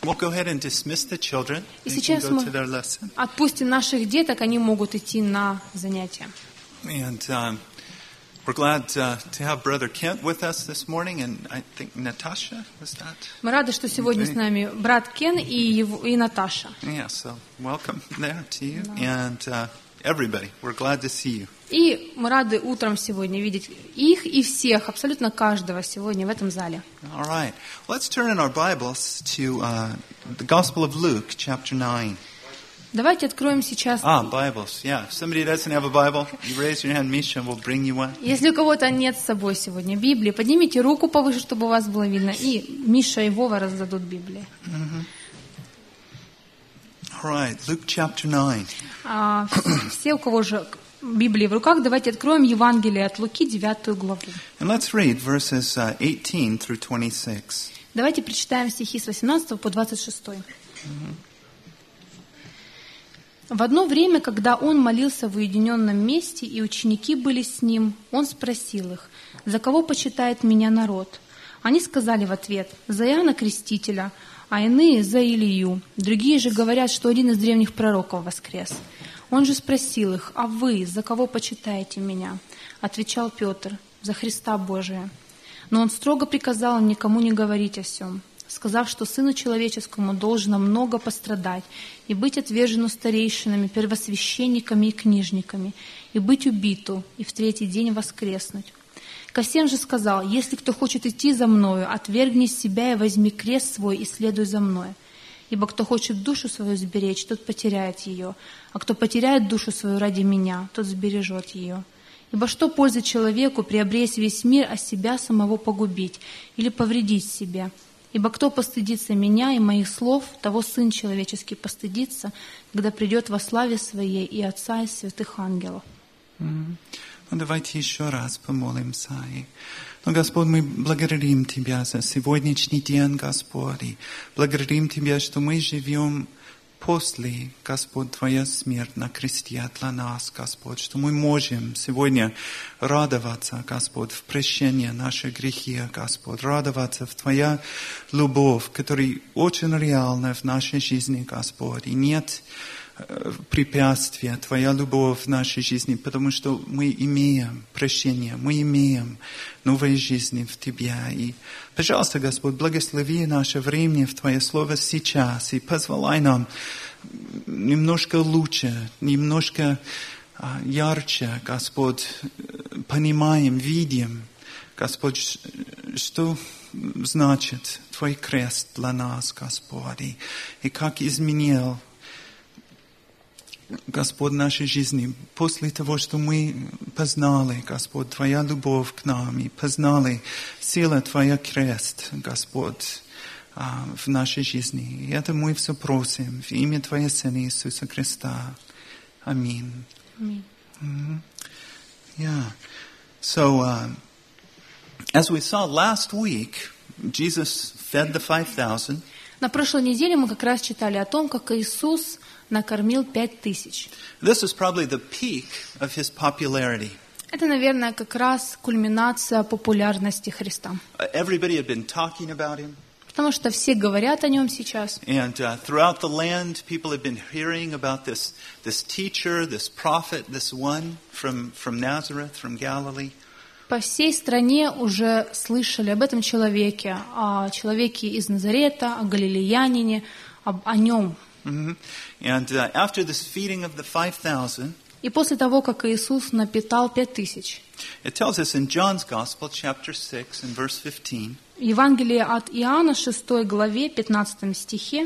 we'll go ahead and dismiss the children. И They can сейчас go мы to their lesson. отпустим наших деток, они могут идти на занятия. And we're glad to have Brother Kent with us this morning, and I think Natasha, was that? Мы рады, что сегодня с нами брат Кен и Наташа. Yeah, so welcome there to you, and everybody. We're glad to see you. И мы рады утром сегодня видеть их и всех, абсолютно каждого сегодня в этом зале. All right. Let's turn in our Bibles to the Gospel of Luke, chapter 9. Давайте откроем сейчас. Bibles. Yeah. If somebody doesn't have a Bible, you raise your hand, Misha, and we'll bring you one. Если у кого-то нет с собой сегодня Библии, поднимите руку повыше, чтобы вас было видно, и Миша и Вова раздадут Библии. All right. Luke, chapter 9. Все, у кого же Библии в руках, давайте откроем Евангелие от Луки, 9 главу. And let's read verses 18 through 26. Давайте прочитаем стихи с 18 по 26. В одно время, когда он молился в уединенном месте, и ученики были с ним, он спросил их: «За кого почитает меня народ?» Они сказали в ответ: «За Иоанна Крестителя, а иные за Илию. Другие же говорят, что один из древних пророков воскрес». Он же спросил их: «А вы за кого почитаете меня?» Отвечал Петр: «За Христа Божия». Но он строго приказал им никому не говорить о сем, сказав, что Сыну Человеческому должно много пострадать и быть отвержену старейшинами, первосвященниками и книжниками, и быть убиту, и в третий день воскреснуть. Ко всем же сказал: «Если кто хочет идти за мною, отвергни себя и возьми крест свой и следуй за мною. Ибо кто хочет душу свою сберечь, тот потеряет ее, а кто потеряет душу свою ради меня, тот сбережет ее. Ибо что пользы человеку приобрести весь мир, а себя самого погубить или повредить себе? Ибо кто постыдится меня и моих слов, того Сын Человеческий постыдится, когда придет во славе Своей и Отца и святых ангелов». Ну, давайте еще раз помолимся. Но, Господь, мы благодарим Тебя за сегодняшний день, Господь. И благодарим Тебя, что мы живем после, Господь, Твоя смерть на кресте для нас, Господь, что мы можем сегодня радоваться, Господь, в прощении наших грехов, Господь, радоваться в Твоя любовь, которая очень реальна в нашей жизни, Господь. И нет препятствия, Твоя любовь в нашей жизни, потому что мы имеем прощение, мы имеем новую жизнь в Тебе. И, пожалуйста, Господь, благослови наше время в Твое Слово сейчас и позволяй нам немножко лучше, немножко ярче, Господь, понимаем, видим, Господь, что значит Твой крест для нас, Господь, и как изменил, Господь, нашей жизни, после того, что мы познали, Господь, Твоя любовь к нам, и познали силу Твоя крест, Господь, в нашей жизни. И это мы все просим в имя Твоего Сына Иисуса Христа. Аминь. Yeah. So, as we saw last week, Jesus fed the 5,000. На прошлой неделе мы как раз читали о том, как Иисус накормил 5000. This is probably the peak of his popularity. Это, наверное, как раз кульминация популярности Христа. Everybody had been talking about him. Потому что все говорят о нем сейчас. And throughout the land, people have been hearing about this teacher, this prophet, this one from Nazareth, from Galilee. По всей стране уже слышали об этом человеке, о человеке из Назарета, о галилеянине, о нем. And after this feeding of the 5,000, и после того, как Иисус напитал 5000, it tells us in John's Gospel, chapter 6, and verse 15. Евангелие от Иоанна, 6 главе, 15 стихе.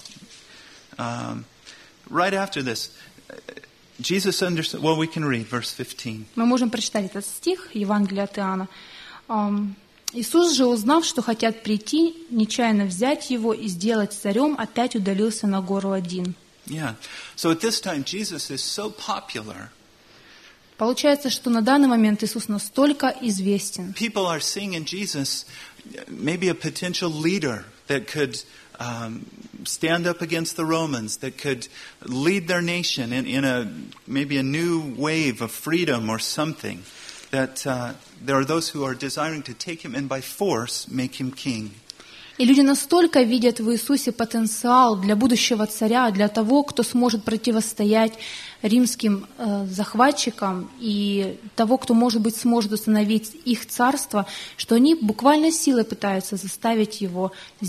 Right after this, Jesus understood. Well, we can read verse 15. Мы можем прочитать этот стих, Евангелие от Иоанна. Иисус же, узнав, что хотят прийти, нечаянно взять его и сделать царем, опять удалился на гору один. Yeah. So at this time, Jesus is so popular. Получается, что на данный момент Иисус настолько известен. People are seeing in Jesus maybe a potential leader that could stand up against the Romans, that could lead their nation in maybe a new wave of freedom or something. That there are those who are desiring to take him and by force make him king. И люди настолько видят в Иисусе потенциал для будущего царя, для того, кто сможет противостоять римским захватчикам и того, кто, может быть, сможет установить их царство, что они буквально силой пытаются заставить его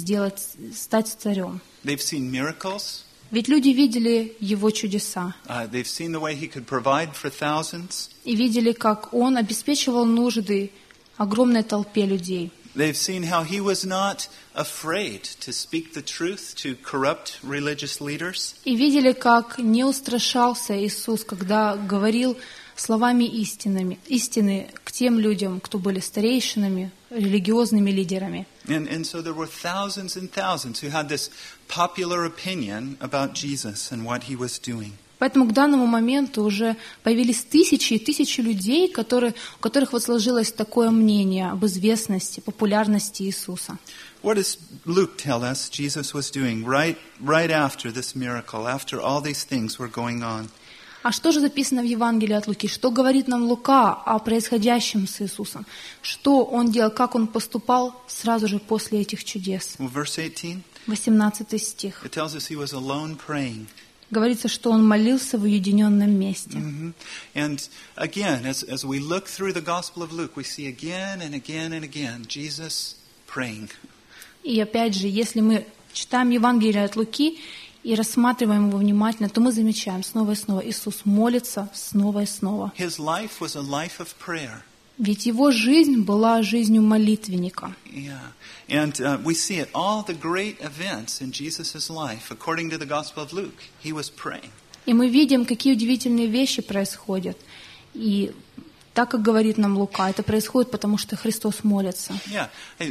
стать царем. They've seen miracles. Ведь люди видели его чудеса. They've seen the way he could provide for thousands. И видели, как он обеспечивал нужды огромной толпе людей. They've seen how he was not afraid to speak the truth to corrupt religious leaders. И видели, как не устрашался Иисус, когда говорил словами истины к тем людям, кто были старейшинами, религиозными лидерами. And so there were thousands and thousands who had this popular opinion about Jesus and what he was doing. Поэтому к данному моменту уже появились тысячи и тысячи людей, у которых вот сложилось такое мнение об известности, популярности Иисуса. What does Luke tell us Jesus was doing right after this miracle, after all these things were going on? А что же записано в Евангелии от Луки? Что говорит нам Лука о происходящем с Иисусом? Что он делал, как он поступал сразу же после этих чудес? Well, verse 18, 18 стих. it tells us he was alone praying. Говорится, что он молился в уединенном месте. And again, as we look through the Gospel of Luke, we see again and again and again Jesus praying. И опять же, если мы читаем Евангелие от Луки и рассматриваем его внимательно, то мы замечаем снова и снова, Иисус молится снова и снова. His life was a life of prayer. Ведь его жизнь была жизнью молитвенника. Yeah. And we see it, all the great events in Jesus' life, according to the Gospel of Luke, he was praying. И мы видим, какие удивительные вещи происходят. И так, как говорит нам Лука, это происходит, потому что Христос молится. Yeah.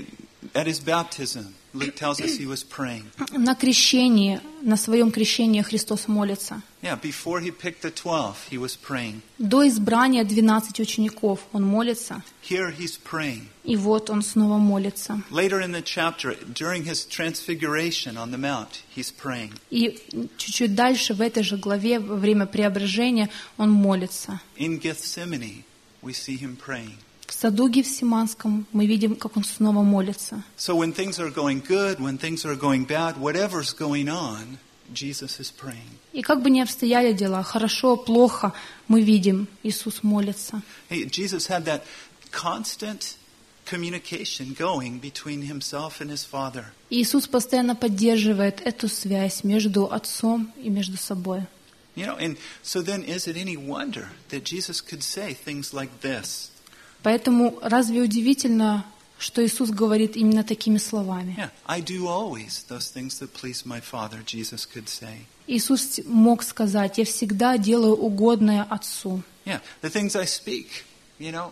At his baptism, Luke tells us he was praying. На крещении, на своем крещении Христос молится. Yeah, before he picked the 12, he was praying. До избрания 12 учеников он молится. Here he's praying. И вот он снова молится. Later in the chapter, during his transfiguration on the mount, he's praying. И чуть-чуть дальше, в этой же главе, во время преображения, он молится. In Gethsemane, we see him praying. В саду Гефсиманском мы видим, как он снова молится. So when things are going good, when things are going bad, whatever's going on, Jesus is praying. И как бы ни обстояли дела, хорошо, плохо, мы видим, Иисус молится. Hey, Jesus had that constant communication going between himself and his Father. И Иисус постоянно поддерживает эту связь между Отцом и между собой. You know, and so then is it any wonder that Jesus could say things like this? Поэтому разве удивительно, что Иисус говорит именно такими словами? Yeah, I do always those things that please my Father, Jesus could say. Иисус мог сказать: «Я всегда делаю угодное Отцу». Yeah, the things I speak, you know,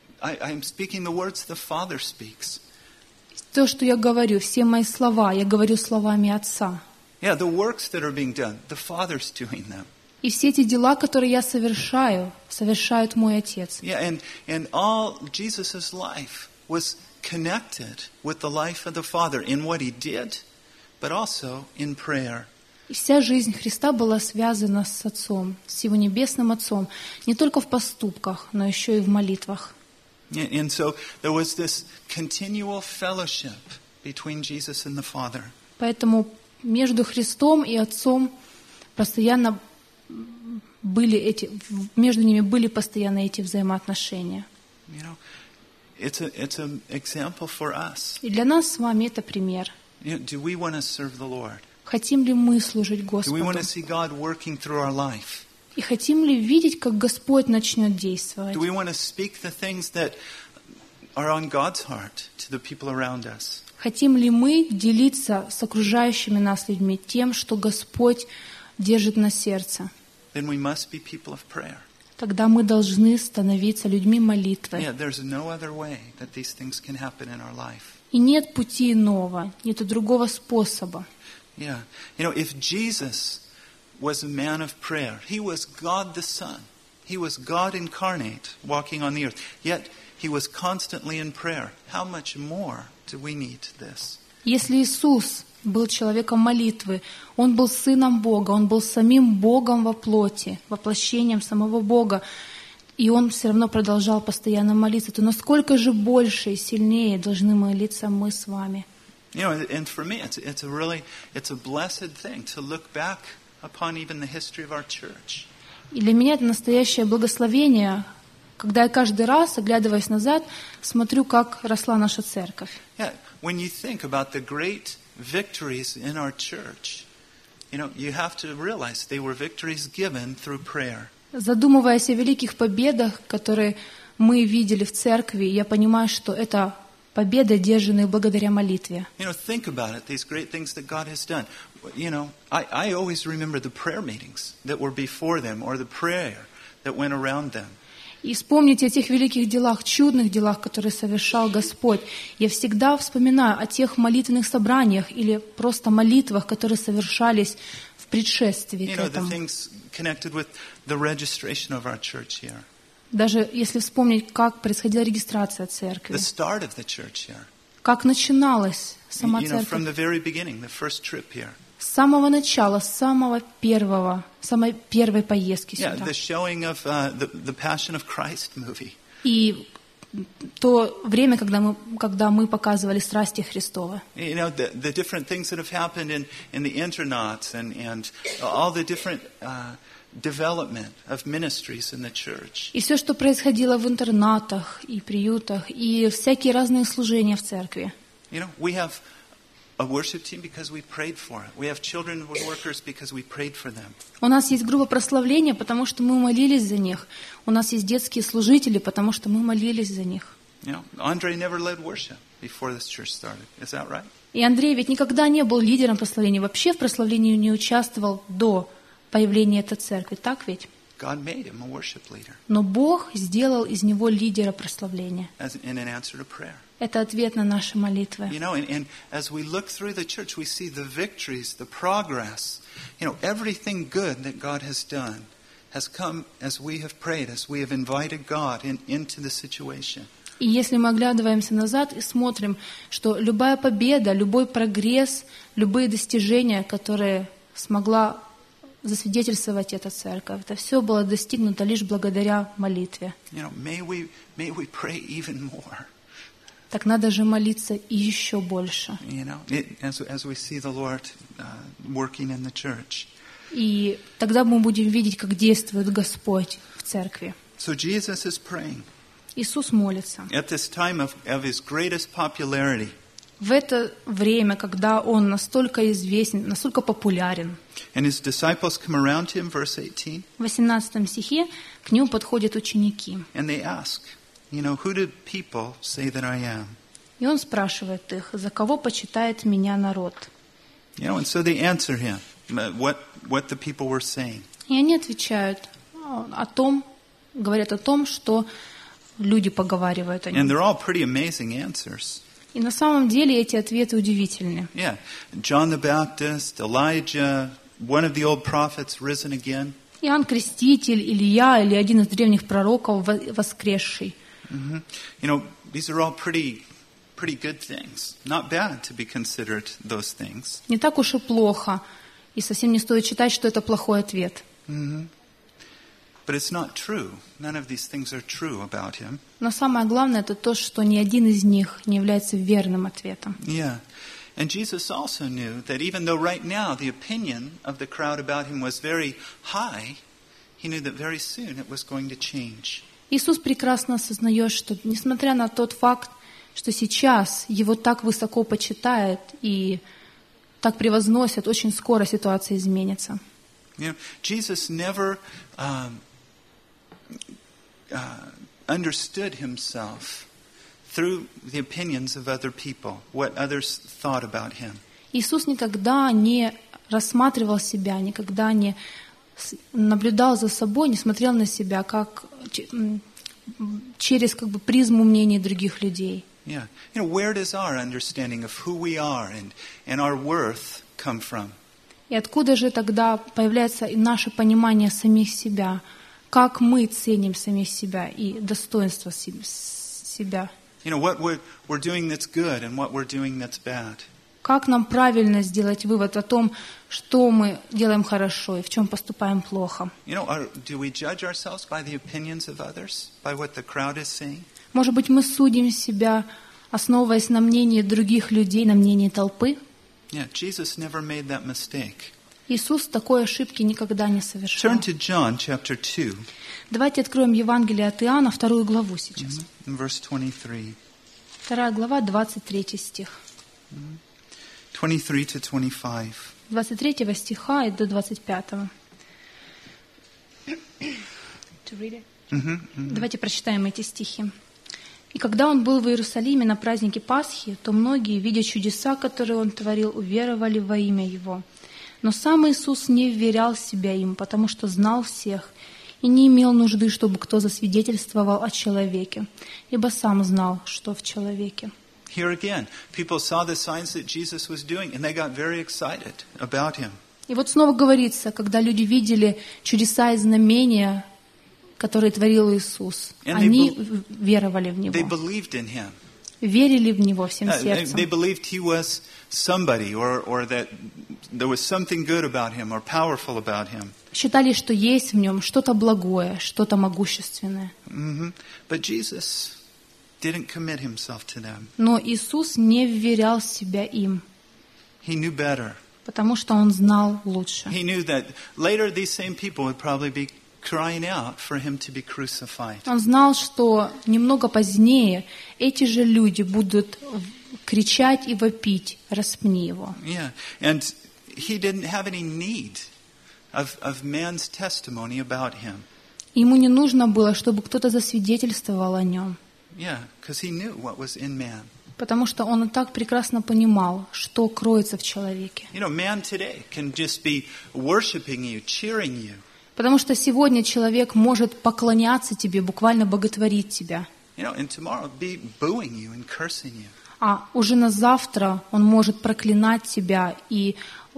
I'm speaking the words the Father speaks. То, что я говорю, все мои слова, я говорю словами Отца. Yeah, the works that are being done, the Father's doing them. И все эти дела, которые я совершаю, совершает мой Отец. Yeah, and all Jesus' life was connected with the life of the Father in what he did, but also in prayer. И вся жизнь Христа была связана с Отцом, с Его Небесным Отцом, не только в поступках, но еще и в молитвах. And so there was this continual fellowship between Jesus and the Father. Поэтому между Христом и Отцом постоянно между ними были постоянно эти взаимоотношения. You know, it's an example for us. И для нас с вами это пример. You know, do we want to serve the Lord? Хотим ли мы служить Do we Господу? want to see God working through our life? И хотим ли видеть, как Господь начнет действовать? Do we want to speak the things that are on God's heart to the people around us? Хотим ли мы делиться с окружающими нас людьми тем, что Господь держит на сердце? Then we must be people of prayer. Тогда мы должны становиться людьми молитвы. Yeah, there's no other way that these things can happen in our life. И нет пути иного, нет другого способа. Yeah. You know, if Jesus was a man of prayer, he was God the Son. He was God incarnate walking on the earth. Yet he was constantly in prayer. How much more do we need this? Если Иисус был человеком молитвы, Он был Сыном Бога, Он был самим Богом во плоти, воплощением самого Бога, и Он все равно продолжал постоянно молиться, то насколько же больше и сильнее должны молиться мы с вами? You know, and for me, it's a blessed thing to look back upon even the history of our church. И для меня это настоящее благословение, когда я каждый раз, оглядываясь назад, смотрю, как росла наша церковь. Yeah, when you think about the great victories in our church, you know, you have to realize they were victories given through prayer. Задумываясь о великих победах, которые мы видели в церкви, я понимаю, что это победы, одержанные благодаря молитве. You know, think about it, these great things that God has done. You know, I always remember the prayer meetings that were before them or the prayer that went around them. И вспомните о тех великих делах, чудных делах, которые совершал Господь. Я всегда вспоминаю о тех молитвенных собраниях или просто молитвах, которые совершались в предшествии к этому. You know, the things connected with the registration of our church here. Даже если вспомнить, как происходила регистрация церкви, The start of the church here. как начиналась сама You know, from церковь. the very beginning, the first trip here. С самого начала, с самой первой поездки Yeah, сюда. the showing of the Passion of Christ movie. И то время, когда мы показывали страсти Христовы. You know, the different things that have happened in the internats and all the different development of ministries in the church. И все, что происходило в интернатах и приютах, и всякие разные служения в церкви. You know, we have a worship team because we prayed for it. We have children workers because we prayed for them. У нас есть группа прославления, потому что мы молились за них. У нас есть детские служители, потому что мы молились за них. You know, Andre never led worship before this church started. Is that right? И Андрей ведь никогда не был лидером прославления, вообще в прославлении не участвовал до появления этой церкви, так ведь? God made him a worship leader Но Бог сделал из него лидера прославления. in an answer to prayer. Это ответ на наши молитвы. You know, and as we look through the church, we see the victories, the progress. You know, everything good that God has done has come as we have prayed, as we have invited God into the situation. И если мы оглядываемся назад и смотрим, что любая победа, любой прогресс, любые достижения, которые смогла засвидетельствовать эта церковь, это все было достигнуто лишь благодаря молитве. You know, may we pray even more. Так надо же молиться и еще больше. You know, as we see the Lord working in the church. И тогда мы будем видеть, как действует Господь в церкви. So Jesus is praying Иисус молится. at this time of his greatest popularity. В это время, когда Он настолько известен, настолько популярен, And his disciples come around him, verse 18, в 18 стихе к Нему подходят ученики. and they ask, you know, who do people say that I am? И Он спрашивает их, за кого почитает меня народ? You know, and so they answer him what the people were saying. И они отвечают говорят о том, что люди поговаривают о And Нем. they're all pretty amazing answers. И на самом деле эти ответы удивительны. Yeah, John the Baptist, Elijah, one of the old prophets risen again. Иоанн Креститель, Илья или один из древних пророков воскресший. You know, these are all pretty good things. Not bad to be considered those things. Не так уж и плохо. И совсем не стоит считать, что это плохой ответ. But it's not true. None of these things are true about him. Но самое главное это то, что ни один из них не является верным ответом. Yeah. And Jesus also knew that even though right now the opinion of the crowd about him was very high, he knew that very soon it was going to change. Иисус прекрасно осознает, что несмотря на тот факт, что сейчас его так высоко почитают и так превозносят, очень скоро ситуация изменится. You know, Jesus never understood himself through the opinions of other people, what others thought about him. Иисус никогда не рассматривал себя, никогда не наблюдал за собой, не смотрел на себя как через призму мнений других людей. Yeah. You know, where does our understanding of who we are and our worth come from? И откуда же тогда появляется и наше понимание самих себя, как мы ценим самих себя и достоинство себя? You know, what we're doing that's good and what we're doing that's bad. Как нам правильно сделать вывод о том, что мы делаем хорошо и в чем поступаем плохо? You know, do we judge ourselves by the opinions of others, by what the crowd is saying? Может быть, мы судим себя основываясь на мнении других людей, на мнении толпы. Yeah, Jesus never made that mistake. Иисус такой ошибки никогда не совершал. Turn to John chapter 2, Давайте откроем Евангелие от Иоанна, 2 главу сейчас. verse 23. 2 глава, 23 стих. 23 to 25. 23 стиха и до 25. Давайте прочитаем эти стихи. «И когда он был в Иерусалиме на празднике Пасхи, то многие, видя чудеса, которые он творил, уверовали во имя его. Но сам Иисус не вверял себя им, потому что знал всех, и не имел нужды, чтобы кто засвидетельствовал о человеке, ибо сам знал, что в человеке». Here again, people saw the signs that Jesus was doing, and they got very excited about him. И вот снова говорится, когда люди видели чудеса и знамения, которые творил Иисус, они веровали в They Него, believed in him. верили в Него всем They сердцем. believed he was somebody, or that there was something good about him, or powerful about him. Считали, что есть в Нем что-то благое, что-то могущественное. But Jesus didn't commit himself to them. Но Иисус не вверял себя им, He knew better. потому что Он знал лучше. He knew that later these same people would probably be crying out for him to be crucified. Он знал, что немного позднее эти же люди будут кричать и вопить: «Распни Его». Yeah, and he didn't have any need of man's testimony about him. Ему не нужно было, чтобы кто-то засвидетельствовал о Нем, Yeah, because he knew what was in man. потому что Он и так прекрасно понимал, что кроется в человеке. You know, man today can just be worshiping you, cheering you. Потому что сегодня человек может поклоняться тебе, буквально боготворить тебя, You know, and tomorrow be booing you and cursing you. а уже на завтра он может проклинать тебя и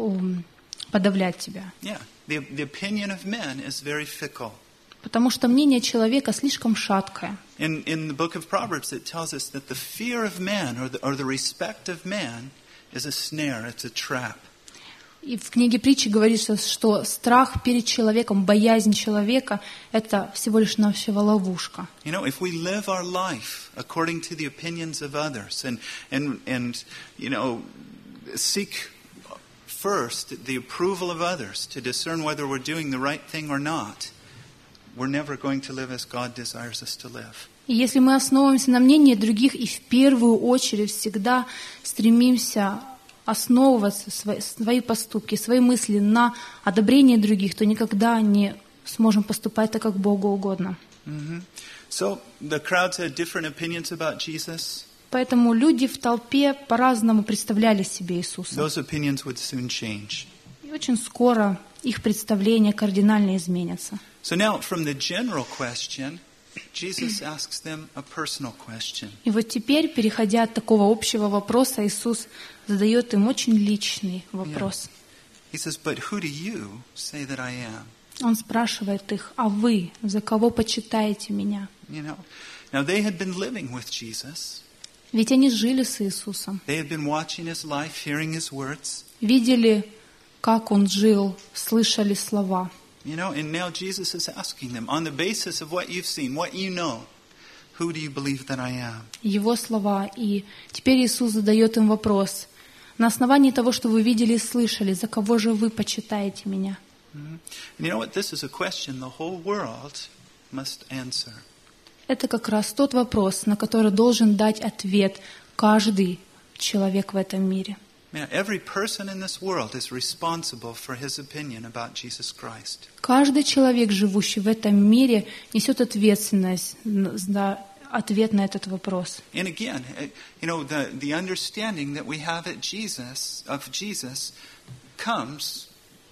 подавлять тебя. Yeah, the opinion of men is very fickle. Потому что мнение человека слишком шаткое. In the book of Proverbs, it tells us that the fear of man or the respect of man is a snare, it's a trap. И в книге притчи говорится, что страх перед человеком, боязнь человека — это всего лишь навсего ловушка. You know, if we live our life according to the opinions of others and you know, seek first the approval of others to discern whether we're doing the right thing or not, we're never going to live as God desires us to live. И если мы основываемся на мнении других и в первую очередь всегда стремимся основываться свои поступки, свои мысли на одобрение других, то никогда не сможем поступать так, как Богу угодно. So the crowds had different opinions about Jesus. Поэтому люди в толпе по-разному представляли себе Иисуса. Those opinions would soon change. И очень скоро их представления кардинально изменятся. So now from the general question, Jesus asks them a personal question. И вот теперь, переходя от такого общего вопроса, Иисус задает им очень личный вопрос. He says, "But who do you say that I am?" Он спрашивает их: «А вы за кого почитаете меня?» You know, now they had been living with Jesus. Ведь они жили с Иисусом, They had been watching his life, hearing his words. видели, как Он жил, слышали слова. You know, and now Jesus is asking them, on the basis of what you've seen, what you know, who do you believe that I am? Его слова. И теперь Иисус задает им вопрос: на основании того, что вы видели и слышали, за кого же вы почитаете меня? And you know what? This is a question the whole world must answer. Это как раз тот вопрос, на который должен дать ответ каждый человек в этом мире. Yeah, every person in this world is responsible for his opinion about Jesus Christ. Каждый человек, живущий в этом мире, несет ответственность за ответ на этот вопрос. And again, you know, the understanding that we have of Jesus comes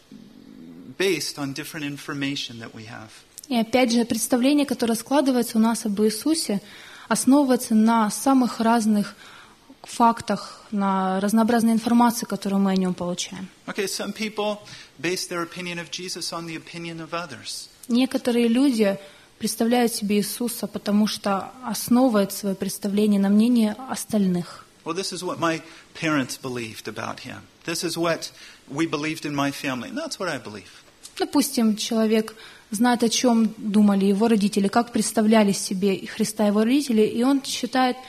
based on different information that we have. И опять же, представление, которое складывается у нас об Иисусе, основывается на самых разных фактах, на разнообразной информации, которую мы о Нем получаем. Okay, some people base their opinion of Jesus on the opinion of others. Некоторые люди представляют себе Иисуса, потому что основывают свое представление на мнении остальных. Well, this is what my parents believed about him. This is what we believed in my family, and that's what I believe. Допустим, человек знает, о чем думали его родители, как представляли себе Христа его родители, и он считает,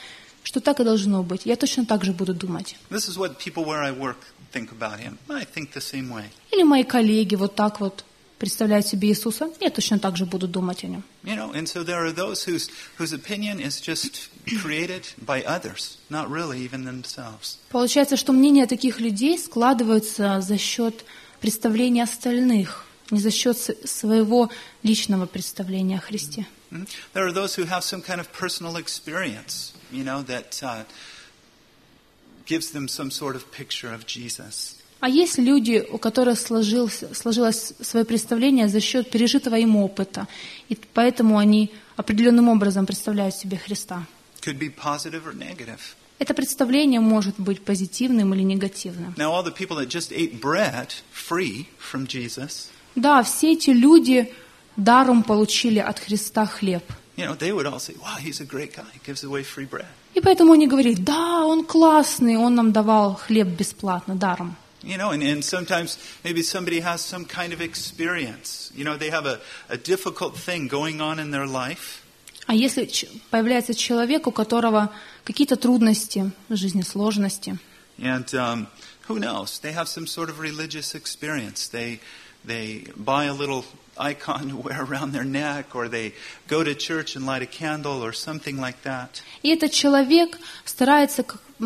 что так и должно быть. Я точно так же буду думать. This is what people where I work think about him. I think the same way. Или мои коллеги вот так вот представляют себе Иисуса. Я точно так же буду думать о нем. You know, and so there are those whose opinion is just created by others, not really even themselves. Получается, что мнения таких людей складываются за счет представления остальных, не за счет своего личного представления о Христе. There are those who have some kind of personal experience, you know, that gives them some sort of picture of Jesus. А есть люди, у которых сложилось свое представление за счет пережитого им опыта, и поэтому они определенным образом представляют себе Христа. Could be positive or negative. Это представление может быть позитивным или негативным. Now, all the people that just ate bread free from Jesus, Да, все эти люди даром получили от Христа хлеб. you know, they would all say, "Wow, he's a great guy. He gives away free bread." И поэтому они говорили: да, он классный, он нам давал хлеб бесплатно, даром. You know, and sometimes maybe somebody has some kind of experience. You know, they have a difficult thing going on in their life. А если появляется человек, у которого какие-то трудности в жизни, сложности, And who knows? They have some sort of religious experience. They buy a little icon to wear around their neck, or they go to church and light a candle, or something like that. и этот человек старается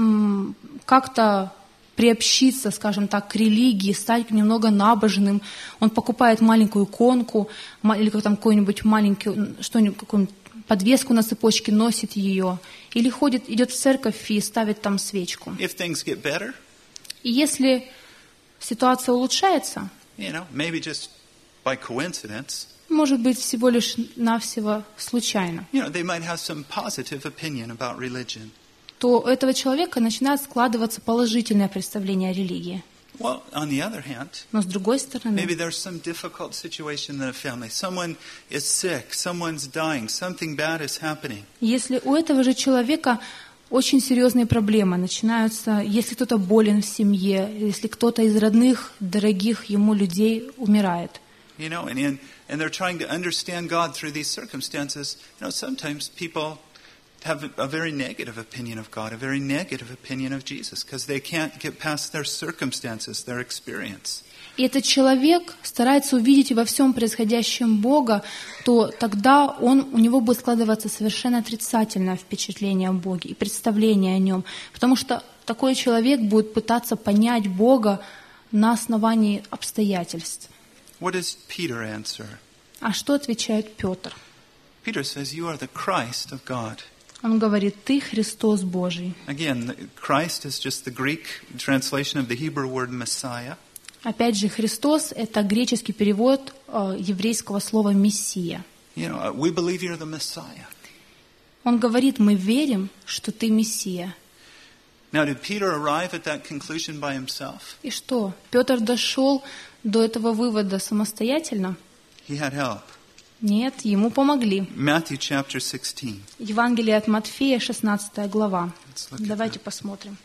как-то приобщиться, скажем так, к религии, стать немного набожным. Он покупает маленькую иконку или там какую-нибудь маленькую, что-нибудь, какую-нибудь подвеску на цепочке, носит ее. Или идет в церковь и ставит там свечку. If things get better, И если ситуация улучшается, you know, maybe just by coincidence, может быть, всего лишь навсего случайно, you know, they might have some positive opinion about religion. то у этого человека начинает складываться положительное представление о религии. Well, on the other hand, Но с другой стороны, maybe there's some difficult situation in a family. Someone is sick, someone's dying, something bad is happening. если у этого же человека очень серьезные проблемы начинаются, если кто-то болен в семье, если кто-то из родных, дорогих ему людей умирает. You know, and they're trying to understand God through these circumstances. You know, sometimes people have a very negative opinion of God, a very negative opinion of Jesus, because they can't get past their circumstances, their experience. И этот человек старается увидеть во всем происходящем Бога, то тогда у него будет складываться совершенно отрицательное впечатление о Боге и представление о Нем. Потому что такой человек будет пытаться понять Бога на основании обстоятельств. What does Peter answer? А что отвечает Петр? Peter says, "You are the Christ of God." Он говорит: «Ты Христос Божий». Again, Christ is just the Greek translation of the Hebrew word Messiah. Опять же, Христос — это греческий перевод еврейского слова «мессия». You know, we believe you're the Messiah. Он говорит: мы верим, что ты Мессия. Now, did Peter arrive at that conclusion by himself? И что, Петр дошел до этого вывода самостоятельно? He had help. Нет, ему помогли. Matthew chapter 16. Евангелие от Матфея, 16 глава. Let's look at Давайте that. посмотрим.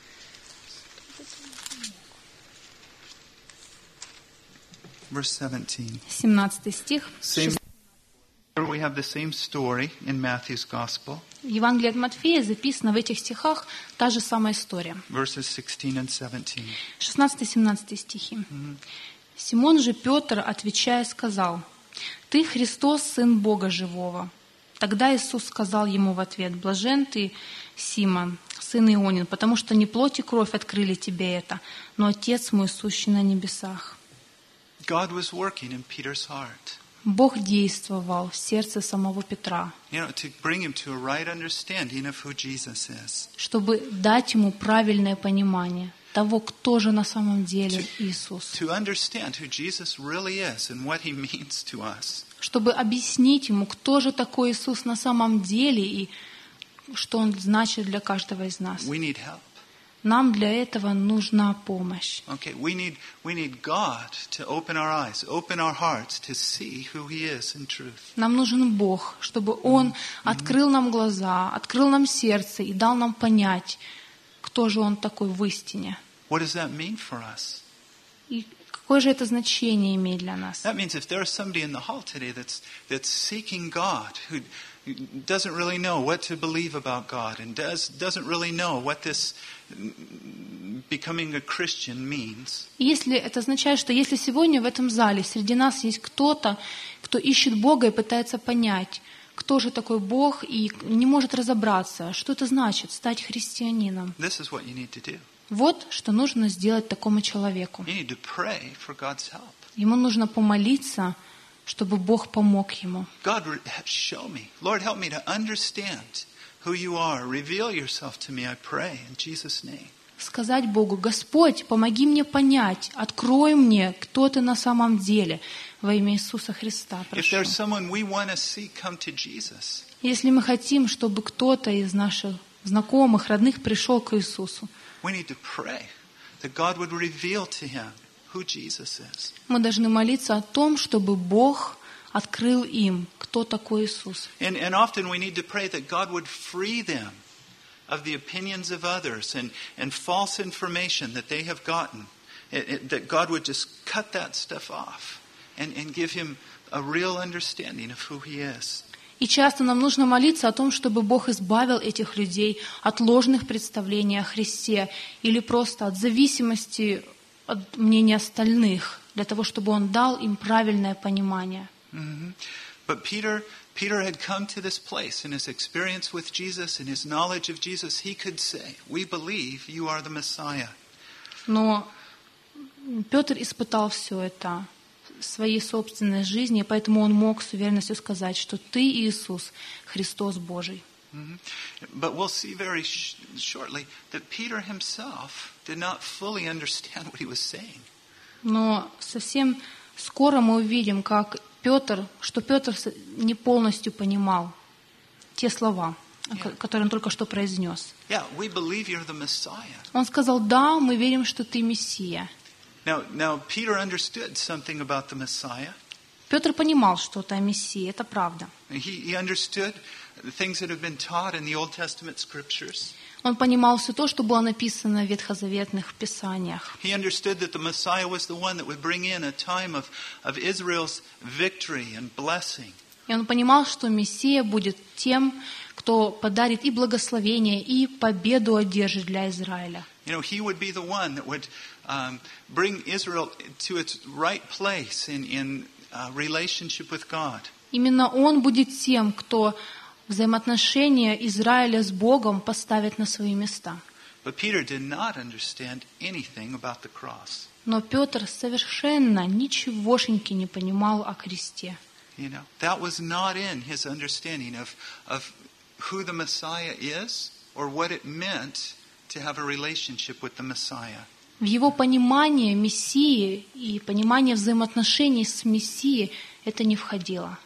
Verse 17. 17 стих. Same, we have the same story in Matthew's Gospel, В Евангелии от Матфея записана в этих стихах та же самая история. verses 16 and 17. 16-17 стихи. Симон же Петр, отвечая, сказал: «Ты Христос, Сын Бога Живого». Тогда Иисус сказал ему в ответ: «Блажен ты, Симон, сын Ионин, потому что не плоть и кровь открыли тебе это, но Отец мой, сущий на небесах». God was working in Peter's heart, Бог действовал в сердце самого Петра, you know, to bring him to a right understanding of who Jesus is. чтобы дать ему правильное понимание того, кто же на самом деле Иисус, To understand who Jesus really is and what he means to us. чтобы объяснить ему, кто же такой Иисус на самом деле и что Он значит для каждого из нас. We need help. Нам для этого нужна помощь. Okay, we need God to open our eyes, open our hearts to see who he is in truth. Нам нужен Бог, чтобы Он открыл нам глаза, открыл нам сердце и дал нам понять, кто же Он такой в истине. What does that mean for us? И Какое же это значение имеет для нас? That means if there's somebody in the hall today that's seeking God, who doesn't really know what to believe about God and doesn't really know what this becoming a Christian means. Если это означает, что если сегодня в этом зале среди нас есть кто-то, кто ищет Бога и пытается понять, кто же такой Бог, и не может разобраться, что это значит стать христианином. This is what you need to do. Вот что нужно сделать такому человеку. You need to pray for God's help. Ему нужно помолиться, чтобы Бог помог ему. God, show me. Lord, help me to understand who you are. Reveal yourself to me, I pray, in Jesus' name. Сказать Богу: Господь, помоги мне понять, открой мне, кто Ты на самом деле, во имя Иисуса Христа, If прошу. there's someone we want to see come to Jesus, Если мы хотим, чтобы кто-то из наших знакомых, родных пришел к Иисусу, we need to pray that God would reveal to him who Jesus is. мы должны молиться о том, чтобы Бог открыл им, кто такой Иисус. And often we need to pray that God would free them of the opinions of others and false information that they have gotten. That God would just cut that stuff off and give him a real understanding of who he is. И часто нам нужно молиться о том, чтобы Бог избавил этих людей от ложных представлений о Христе или просто от зависимости от мнения остальных, для того, чтобы Он дал им правильное понимание. But Peter had come to this place in his experience with Jesus and his knowledge of Jesus. He could say, "We believe you are the Messiah." Но Петр испытал все это в своей собственной жизни, и поэтому он мог с уверенностью сказать, что Ты, Иисус, Христос Божий. But we'll see very shortly that Peter himself did not fully understand what he was saying. Но совсем скоро мы увидим, что Петр не полностью понимал те слова, которые он только что произнес. Yeah, we believe you're the Messiah. Он сказал: да, мы верим, что Ты Мессия. Now Peter understood something about the Messiah. Петр понимал что-то о Мессии, это правда. He understood the things that have been taught in the Old Testament scriptures. Он понимал все то, что было написано в ветхозаветных писаниях. He understood that the Messiah was the one that would bring in a time of Israel's victory and blessing. И он понимал, что Мессия будет тем, кто подарит и благословение, и победу одержит для Израиля. You know, he would be the one that would bring Israel to its right place in relationship with God. Именно он будет тем, кто взаимоотношения Израиля с Богом поставит на свои места. But Peter did not understand anything about the cross. Но Петр совершенно ничегошеньки не понимал о кресте. You know, that was not in his understanding of who the Messiah is or what it meant to have a relationship with the Messiah. В его понимание Мессии и понимание взаимоотношений с Мессией это не входило.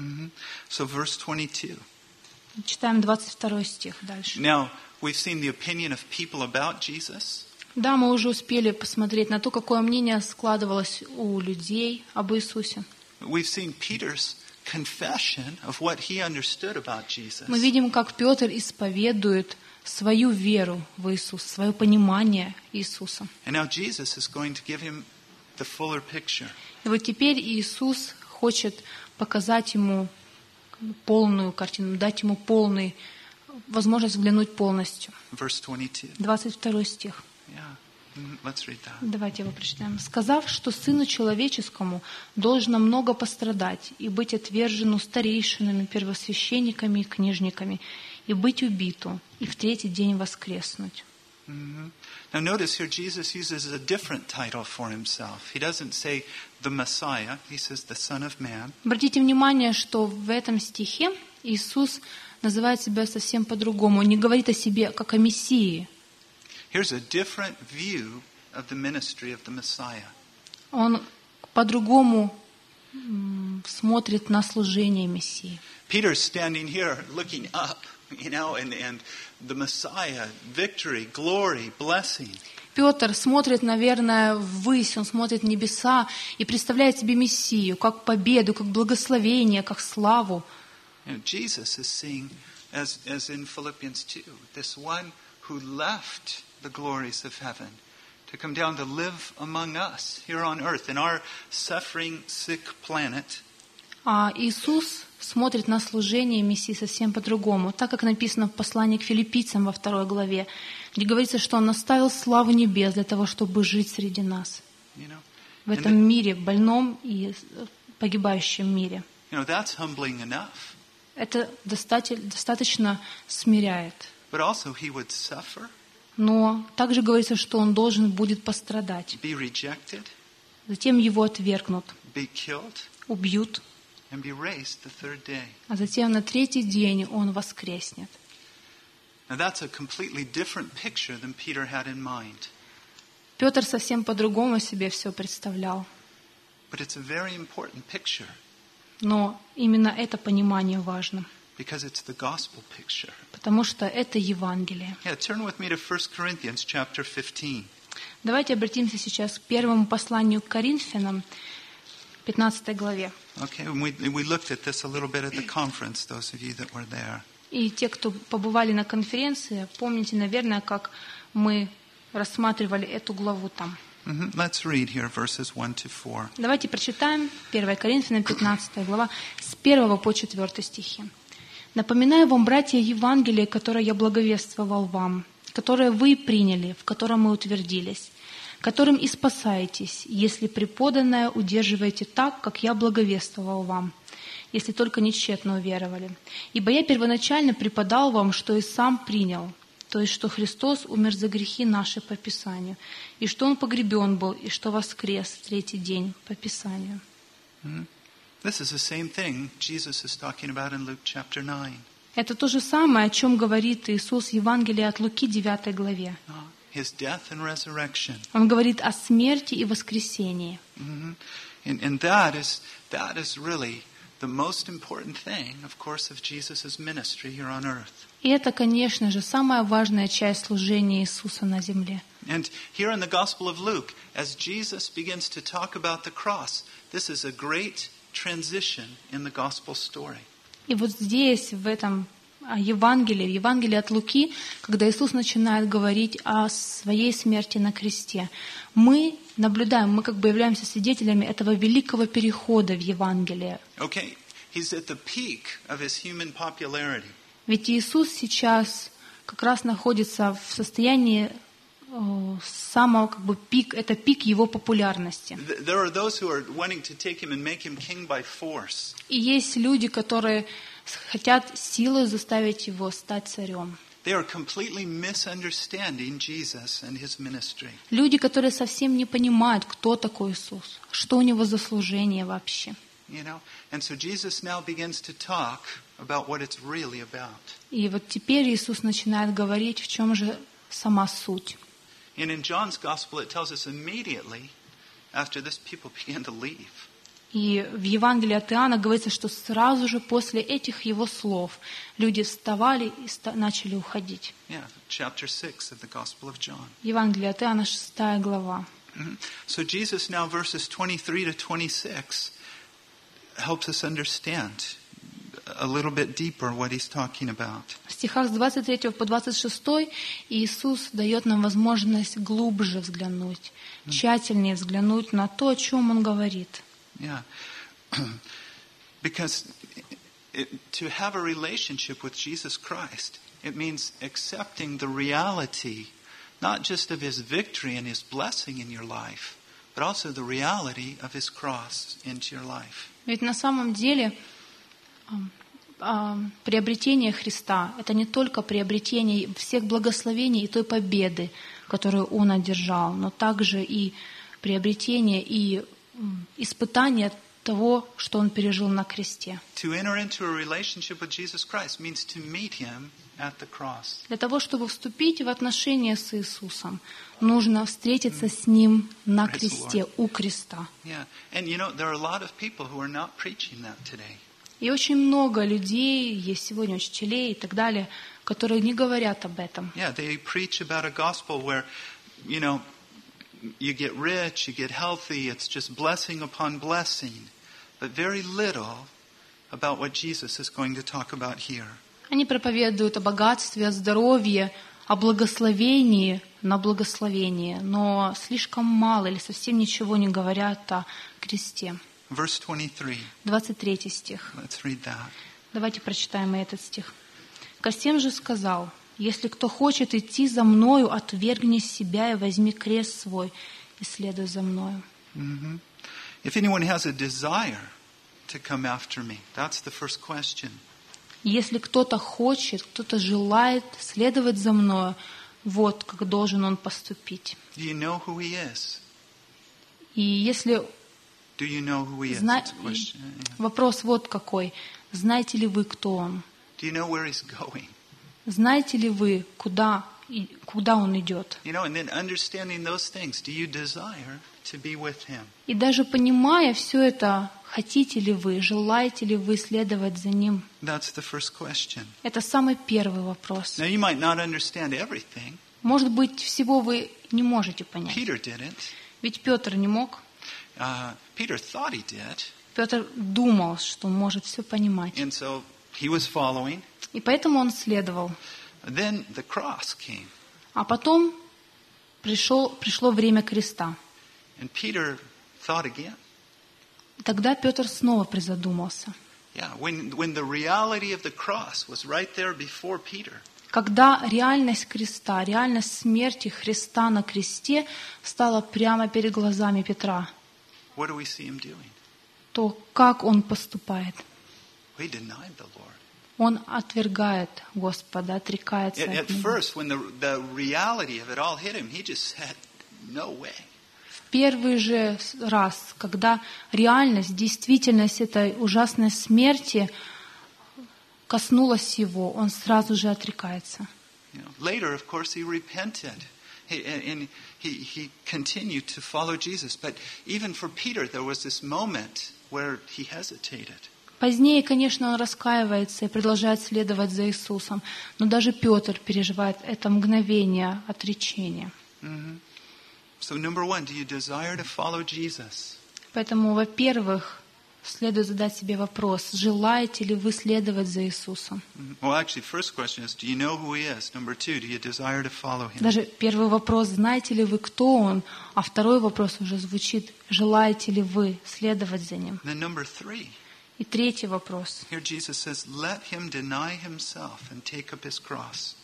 So verse 22. Читаем 22 стих дальше. Now, we've seen the opinion of people about Jesus. Да, мы уже успели посмотреть на то, какое мнение складывалось у людей об Иисусе. We've seen Peter's confession of what he understood about Jesus. Мы видим, как Петр исповедует свою веру в Иисуса, свое понимание Иисуса. And now Jesus is going to give him the fuller picture. И вот теперь Иисус хочет показать ему полную картину, дать ему возможность взглянуть полностью. Verse 22. 22 стих. Yeah. Let's read that. Давайте его прочитаем. «Сказав, что Сыну Человеческому должно много пострадать и быть отвержену старейшинами, первосвященниками и книжниками, и быть убиту, и в третий день воскреснуть». Now notice here Jesus uses a different title for himself. He doesn't say the Messiah, he says the Son of Man. Обратите внимание, что в этом стихе Иисус называет себя совсем по-другому. Он не говорит о себе как о Мессии. Here's a different view of the ministry of the Messiah. Он по-другому смотрит на служение Мессии. Peter's standing here looking up, you know, and the Messiah, victory, glory, blessing. Петр смотрит, наверное, ввысь, он смотрит в небеса и представляет себе Мессию как победу, как благословение, как славу. You know, Jesus is seeing, as in Philippians 2, this one who left the glories of heaven to come down to live among us here on earth, in our suffering, sick planet. А Иисус смотрит на служение Мессии совсем по-другому. Так как написано в послании к филиппийцам во 2 главе, где говорится, что Он оставил славу небес для того, чтобы жить среди нас. You know? В этом мире, больном и погибающем мире. You know, that's humbling enough. Это достаточно смиряет. But also he would suffer, Но также говорится, что Он должен будет пострадать. be rejected, Затем Его отвергнут, be killed, убьют, and be raised the third day. а затем на 3-й день Он воскреснет. Now that's a completely different picture than Peter had in mind. Петр совсем по-другому себе все представлял. But it's a very important picture Но именно это понимание важно, because it's the gospel picture. потому что это Евангелие. Yeah, turn with me to 1 Corinthians chapter 15. Давайте обратимся сейчас к первому посланию к Коринфянам, 15 главе. Okay, and we looked at this a little bit at the conference, those of you that were there. И те, кто побывали на конференции, помните, наверное, как мы рассматривали эту главу там. Let's read here verses 1 to 4. Давайте прочитаем 1 Коринфянам, 15 глава, с 1 по 4 стихи. «Напоминаю вам, братья, Евангелие, которое я благовествовал вам, которое вы приняли, в котором мы утвердились, которым и спасаетесь, если преподанное удерживаете так, как я благовествовал вам, если только не тщетно уверовали. Ибо я первоначально преподал вам, что и сам принял, то есть, что Христос умер за грехи наши по Писанию, и что Он погребен был, и что воскрес в 3-й день по Писанию». This is the same thing Jesus is talking about in Luke chapter 9. Это то же самое, о чем говорит Иисус в Евангелии от Луки, 9 главе. His death and resurrection. Он говорит о смерти и воскресении. And that is really the most important thing, of course, of Jesus' ministry here on earth. И это, конечно же, самая важная часть служения Иисуса на земле. And here in the Gospel of Luke, as Jesus begins to talk about the cross, this is a great transition in the gospel story. И вот здесь, в этом Евангелии от Луки, когда Иисус начинает говорить о своей смерти на кресте, мы наблюдаем, мы как бы являемся свидетелями этого великого перехода в Евангелие. Okay, he's at the peak of his human popularity. Ведь Иисус сейчас как раз находится в состоянии самого как бы пик, это пик его популярности. There are those who are wanting to take him and make him king by force. И есть люди, которые хотят силой заставить его стать царем. They are completely misunderstanding Jesus and his ministry. Люди, которые совсем не понимают, кто такой Иисус, что у него за служение вообще. You know, and so Jesus now begins to talk about what it's really about. И вот теперь Иисус начинает говорить, в чем же сама суть. And in John's Gospel, it tells us immediately after this, people began to leave. И в Евангелии от Иоанна говорится, что сразу же после этих его слов люди вставали и начали уходить. Yeah, chapter 6 of the Gospel of John. Евангелие от Иоанна, 6 глава. So Jesus now, verses 23 to 26, helps us understand a little bit deeper what he's talking about. В стихах с 23 по 26 Иисус дает нам возможность глубже взглянуть, тщательнее взглянуть на то, о чем Он говорит. Yeah, because to have a relationship with Jesus Christ, it means accepting the reality, not just of His victory and His blessing in your life, but also the reality of His cross into your life. Ведь на самом деле приобретение Христа — это не только приобретение всех благословений и той победы, которую Он одержал, но также и приобретение и испытание того, что Он пережил на кресте. Для того, чтобы вступить в отношения с Иисусом, нужно встретиться с Ним на кресте, у креста. И очень много людей, есть сегодня учителей и так далее, которые не говорят об этом. You get rich, you get healthy, it's just blessing upon blessing, but very little about what Jesus is going to talk about here. Они проповедуют о богатстве, о здоровье, о благословении, на благословение, но слишком мало или совсем ничего не говорят о кресте. Verse 23. 23 стих. Let's read that. Давайте прочитаем и этот стих. «Ко всем же сказал: если кто хочет идти за мною, отвергни себя и возьми крест свой, и следуй за мною». If anyone has a desire to come after me, that's the first question. Если кто-то хочет, кто-то желает следовать за мною, вот как должен он поступить. Do you know who he is? И если Do you know who he is? Зна- It's a question. вопрос вот какой: знаете ли вы, кто он? Do you know where he's going? Знаете ли вы, куда он идет? You know, and then understanding those things, do you desire to be with him? И даже понимая все это, хотите ли вы, желаете ли вы следовать за ним? That's the first question. Это самый первый вопрос. Now, you might not understand everything. Может быть, всего вы не можете понять. Peter didn't. Ведь Петр не мог. Peter thought he did. Петр думал, что может все понимать. And so he was following. И поэтому он следовал. Then the cross came. А потом пришло время креста. And Peter thought again. Тогда Петр снова призадумался. Yeah, when the reality of the cross was right there before Peter. Когда реальность креста, реальность смерти Христа на кресте стала прямо перед глазами Петра, What do we see him doing? то как он поступает? He denied the Lord. Он отвергает Господа, отрекается At от Него. first, when the reality of it all hit him, he just said, "No way." В первый же раз, когда реальность, действительность этой ужасной смерти коснулась его, он сразу же отрекается. You know, later, of course, he repented. And he continued to follow Jesus. But even for Peter, there was this moment where he hesitated. Позднее, конечно, он раскаивается и продолжает следовать за Иисусом. Но даже Петр переживает это мгновение отречения. So, number one, do you desire to follow Jesus? Поэтому, во-первых, следует задать себе вопрос: желаете ли вы следовать за Иисусом? Well, actually, first question is, do you know who he is? Number two, do you desire to follow him? Даже первый вопрос: знаете ли вы, кто Он? А второй вопрос уже звучит: желаете ли вы следовать за Ним? Then number three, И третий вопрос. here Jesus says, let him deny himself and take up his cross.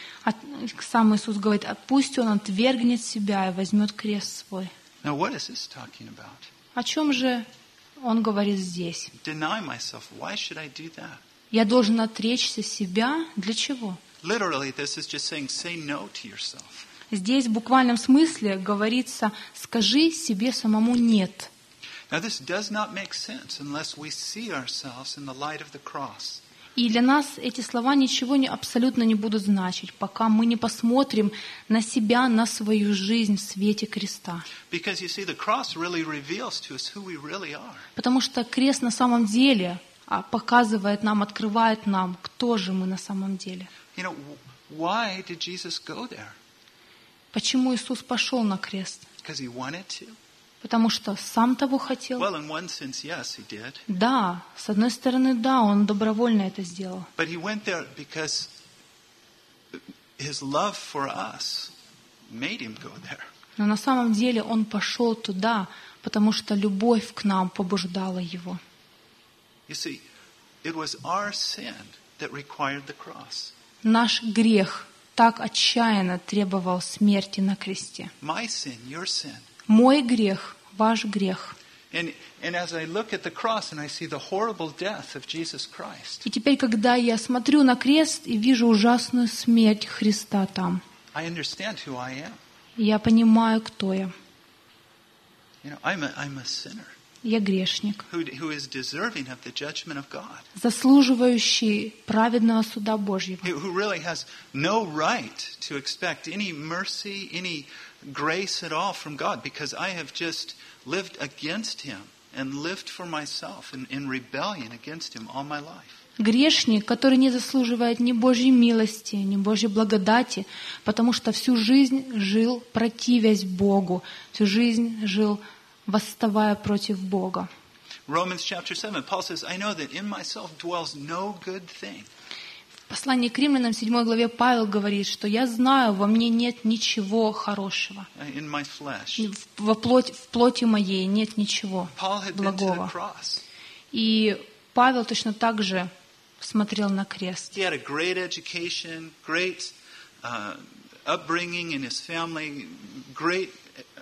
Сам Иисус говорит: пусть Он отвергнет себя и возьмет крест свой. Now, what is this talking about? О чем же Он говорит здесь? Deny myself. Why should I do that? Я должен отречься себя? Для чего? Literally, this is just saying, say no to yourself. Здесь в буквальном смысле говорится: скажи себе самому «нет». Now, this does not make sense unless we see ourselves in the light of the cross. И для нас эти слова ничего абсолютно не будут значить, пока мы не посмотрим на себя, на свою жизнь в свете креста. Because, you see, the cross really reveals to us who we really are. Потому что крест на самом деле показывает нам, открывает нам, кто же мы на самом деле. You know, why did Jesus go there? Почему Иисус пошел на крест? Because he wanted to? Потому что сам того хотел? Well, in one sense, yes, he did. Да, с одной стороны, да, Он добровольно это сделал. But he went there because his love for us made him go there. Но на самом деле Он пошел туда, потому что любовь к нам побуждала Его. You see, it was our sin that required the cross. Наш грех так отчаянно требовал смерти на кресте. My sin, your sin. Мой грех, ваш грех. And as I look at the cross and I see the horrible death of Jesus Christ, И теперь, когда я смотрю на крест и вижу ужасную смерть Христа там, I understand who I am. я понимаю, кто я. You know, I'm a sinner Я грешник, who is deserving of the judgment of God, заслуживающий праведного суда Божьего, who really has no right to expect any mercy, any grace at all from God, because I have just lived against Him and lived for myself in rebellion against Him all my life. Грешник, который не заслуживает ни Божьей милости, ни Божьей благодати, потому что всю жизнь жил, противясь Богу, всю жизнь жил, восставая против Бога. Romans chapter 7, Paul says, I know that in myself dwells no good thing. послании к Римлянам, 7 главе, Павел говорит, что «я знаю, во мне нет ничего хорошего». In my flesh. В плоти моей нет ничего Paul had been to the благого. cross. И Павел точно так же смотрел на крест. He had a great education, great upbringing in his family, great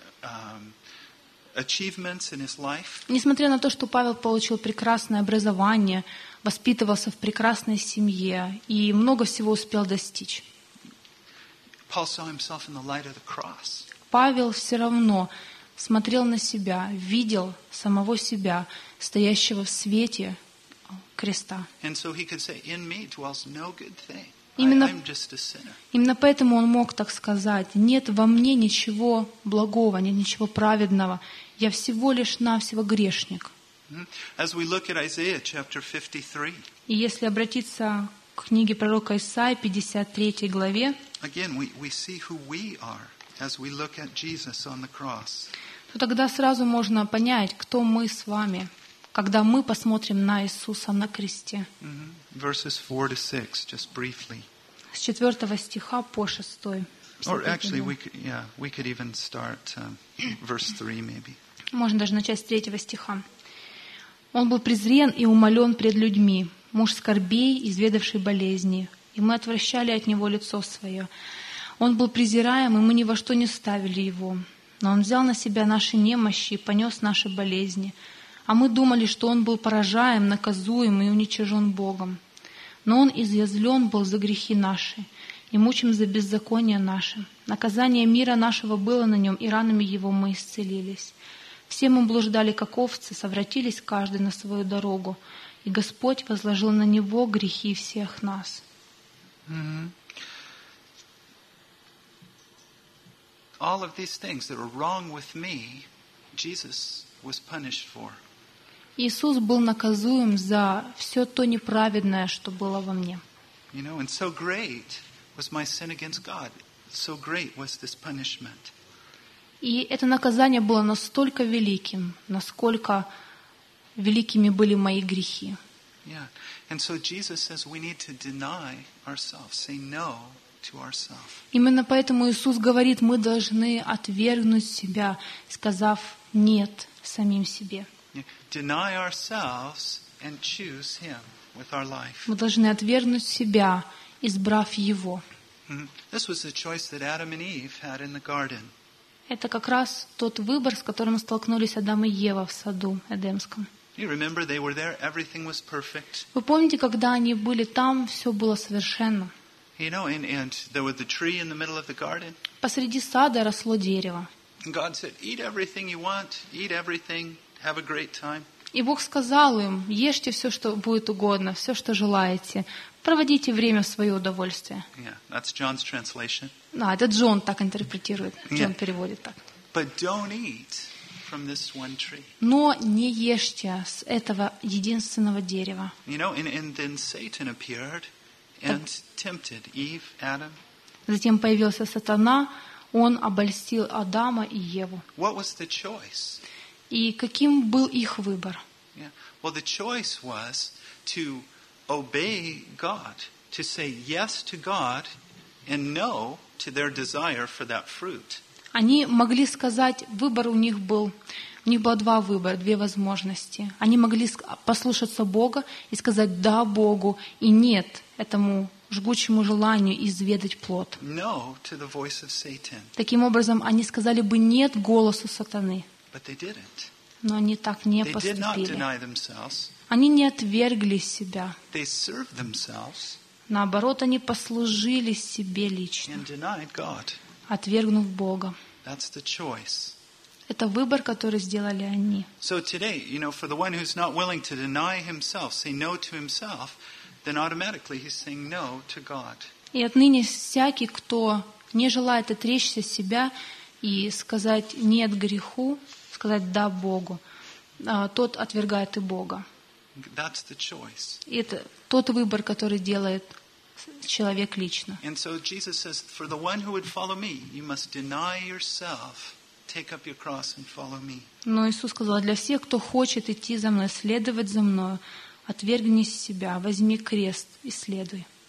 achievements in his life. Несмотря на то, что Павел получил прекрасное образование, воспитывался в прекрасной семье и много всего успел достичь, Paul saw himself in the light of the cross. Павел все равно смотрел на себя, видел самого себя, стоящего в свете креста. And so he could say, in me dwells no good thing. Именно- I'm just a sinner. Именно поэтому он мог так сказать: «Нет во мне ничего благого, нет ничего праведного. Я всего лишь навсего грешник». As we look at Isaiah chapter 53, И если обратиться к книге пророка Исаии, 53 главе, again, we see who we are as we look at Jesus on the cross. то тогда сразу можно понять, кто мы с вами, когда мы посмотрим на Иисуса на кресте. Verses 4 to 6, just briefly. С 4 стиха по 6. Or actually, we could even start verse 3 maybe. Можно даже начать с 3 стиха. «Он был презрен и умолен пред людьми, муж скорбей, изведавший болезни, и мы отвращали от него лицо свое. Он был презираем, и мы ни во что не ставили его. Но он взял на себя наши немощи и понес наши болезни. А мы думали, что он был поражаем, наказуем и уничижен Богом. Но он изъязвлен был за грехи наши, и мучим за беззаконие наше. Наказание мира нашего было на нем, и ранами его мы исцелились. Все мы блуждали, как овцы, совратились каждый на свою дорогу, и Господь возложил на него грехи всех нас». All of these things that are wrong with me, Jesus was punished for. Иисус был наказуем за все то неправедное, что было во мне. You know, and so great was my sin against God. So great was this punishment. И это наказание было настолько великим, насколько великими были мои грехи. Yeah. And so Jesus says we need to deny ourselves, say no to ourselves. Именно поэтому Иисус говорит, мы должны отвергнуть себя, сказав «нет» самим себе. Yeah. Deny ourselves and choose Him with our life. Мы должны отвергнуть себя, избрав Его. This was the choice that Adam and Eve had in the garden. Это как раз тот выбор, с которым столкнулись Адам и Ева в саду Эдемском. You remember they were there, everything was perfect. Вы помните, когда они были там, все было совершенно. You know, and there was the tree in the middle of the garden. Посреди сада росло дерево. And God said, eat everything you want, eat everything, have a great time. И Бог сказал им: ешьте все, что будет угодно, все, что желаете. Проводите время в свое удовольствие. Yeah, that's John's translation. Это Джон так интерпретирует. Джон переводит так. But don't eat from this one tree. Но не ешьте с этого единственного дерева. You know, and then Satan appeared and tempted Eve, Adam. Затем появился сатана, он обольстил Адама и Еву. What was the choice? И каким был их выбор? Yeah. Well, the choice was to obey God, to say yes to God and no to their desire for that fruit. Они могли сказать, выбор у них было два выбора, две возможности. Они могли послушаться Бога и сказать «да» Богу и «нет» этому жгучему желанию изведать плод. No to the voice of Satan. Таким образом, они сказали бы «нет» голосу сатаны. But they didn't. Но они так не They did not поступили. deny themselves. Они не отвергли себя. They served themselves Наоборот, они послужили себе лично, and denied God. отвергнув Бога. That's the choice. Это выбор, который сделали они. So today, you know, for the one who's not willing to deny himself, say no to himself, then automatically he's saying no to God. И отныне всякий, кто не желает отречься себя и сказать «нет» греху, сказать «да» Богу, тот отвергает и Бога. That's the choice. И это тот выбор, который делает человек лично. And so Jesus says, for the one who would follow me, you must deny yourself, take up your cross and follow me. Но Иисус сказал: для всех, кто хочет идти за мной, следовать за мною, отвергни себя, возьми крест и следуй.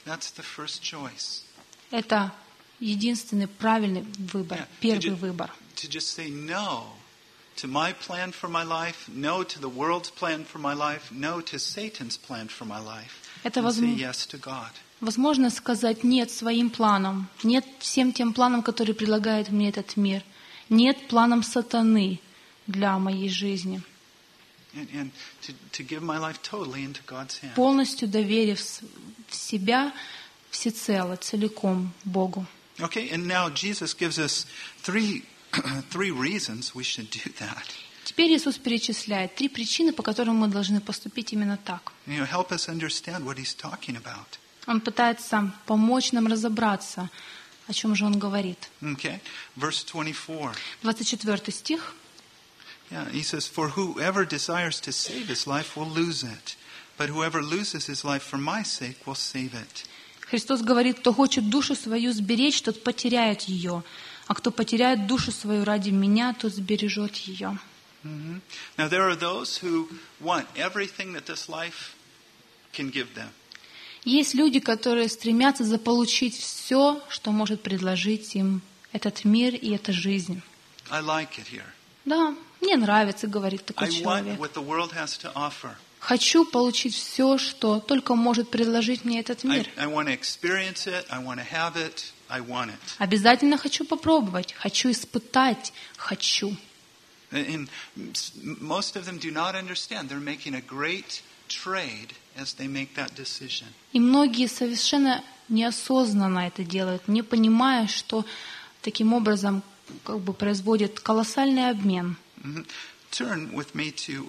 That's the first choice. Это единственный правильный выбор, первый выбор. To just say no to my plan for my life, no to the world's plan for my life, no to Satan's plan for my life. Это And say yes to God. возможно сказать нет своим планам, нет всем тем планам, которые предлагает мне этот мир, нет планам сатаны для моей жизни. And to give my life totally into God's hands. Полностью доверив себя всецело, целиком Богу. Okay, and now Jesus gives us three reasons we should do that. Теперь Иисус перечисляет 3 причины, по которым мы должны поступить именно так. Help us understand what he's talking about. Он пытается помочь нам разобраться, о чем же он говорит. Okay, verse 24. 24 стих. Yeah, he says, "For whoever desires to save his life will lose it, but whoever loses his life for my sake will save it." Христос говорит, кто хочет душу свою сберечь, тот потеряет ее, а кто потеряет душу свою ради меня, тот сбережет ее. Mm-hmm. Now there are those who want everything that this life can give them. Есть люди, которые стремятся заполучить все, что может предложить им этот мир и эта жизнь. I like it here. Да, мне нравится, говорит такой I want человек. what the world has to offer. Хочу получить все, что только может предложить мне этот мир. I want to experience it. I want to have it. I want it. Обязательно хочу попробовать, хочу испытать, хочу. And most of them do not understand. They're making a great trade as they make that decision. И многие совершенно неосознанно это делают, не понимая, что таким образом как бы производит колоссальный обмен. Mm-hmm. Turn with me to,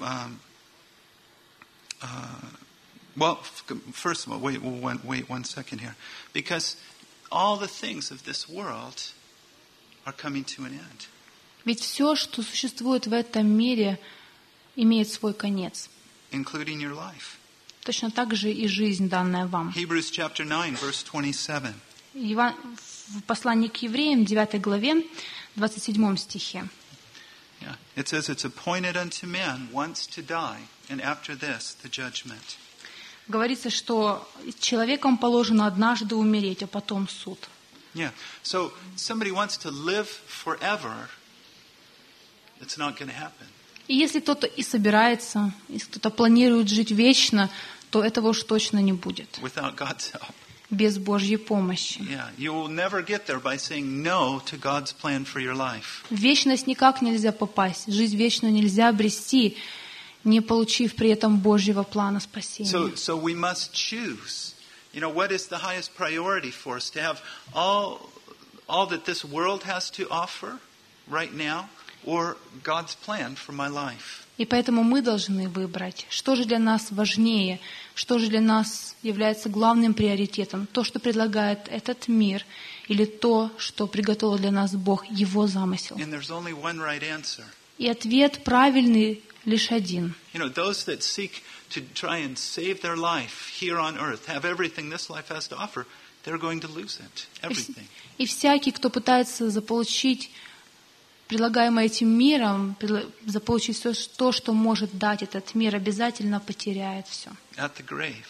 well, first of all, wait 1 second here. Because all the things of this world are coming to an end. Ведь все, что существует в этом мире, имеет свой конец. Including your life. Точно так же и жизнь, данная вам. Hebrews chapter 9, verse 27. В послании к евреям, 9 главе, 27 стихе. Yeah. It says, "It's appointed unto man once to die, and after this the judgment." Говорится, что человеком положено однажды умереть, а потом суд. Yeah. So somebody wants to live forever, it's not going to happen. И если кто-то и собирается, если кто-то планирует жить вечно, то этого уж точно не будет. Without God's help. Без Божьей помощи. Yeah, you will never get there by saying no to God's plan for your life. В вечность никак нельзя попасть. Жизнь вечную нельзя обрести, не получив при этом Божьего плана спасения. So we must choose. You know, what is the highest priority for us? To have all that this world has to offer right now, or God's plan for my life? И поэтому мы должны выбрать, что же для нас важнее, что же для нас является главным приоритетом, то, что предлагает этот мир, или то, что приготовил для нас Бог, Его замысел. And there's only one right answer. И ответ правильный лишь один. You know, those that seek to try and save their life here on earth, have everything this life has to offer, they're going to lose it, everything. И всякий, кто пытается заполучить предлагаемое этим миром, заполучить все то, что может дать этот мир, обязательно потеряет все. At the grave.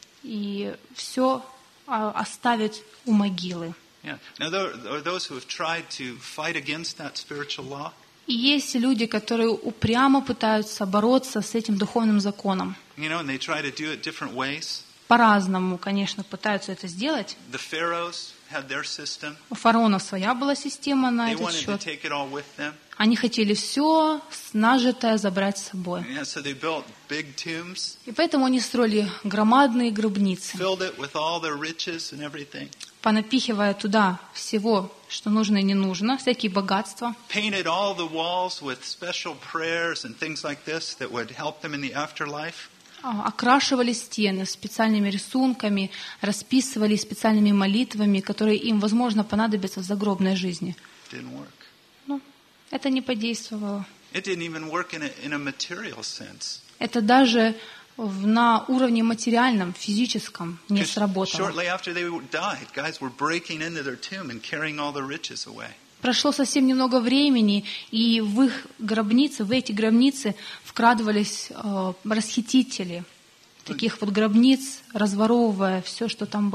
И все оставит у могилы. Yeah. Now, there are those who have tried to fight against that spiritual law. И есть люди, которые упрямо пытаются бороться с этим духовным законом. You know, and they try to do it different ways. По-разному, конечно, пытаются это сделать. The pharaohs had their system. У фараонов своя была система на They этот wanted to счет. take it all with them. Они хотели все нажитое забрать с собой. Yeah, so they built big tombs, И поэтому они строили громадные гробницы, filled it with all their riches and everything. понапихивая туда всего, что нужно и не нужно, всякие богатства. Painted all the walls with special prayers and things like this that would help them in the afterlife. Окрашивали стены специальными рисунками, расписывали специальными молитвами, которые им, возможно, понадобятся в загробной жизни. Didn't work. Но это не подействовало. It didn't even work in a material sense. Это даже на уровне материальном, физическом не сработало. Shortly after they died, guys were breaking into their tomb and carrying all their riches away. Прошло совсем немного времени, и в их гробницы, в эти гробницы вкрадывались расхитители таких вот гробниц, разворовывая все, что там было.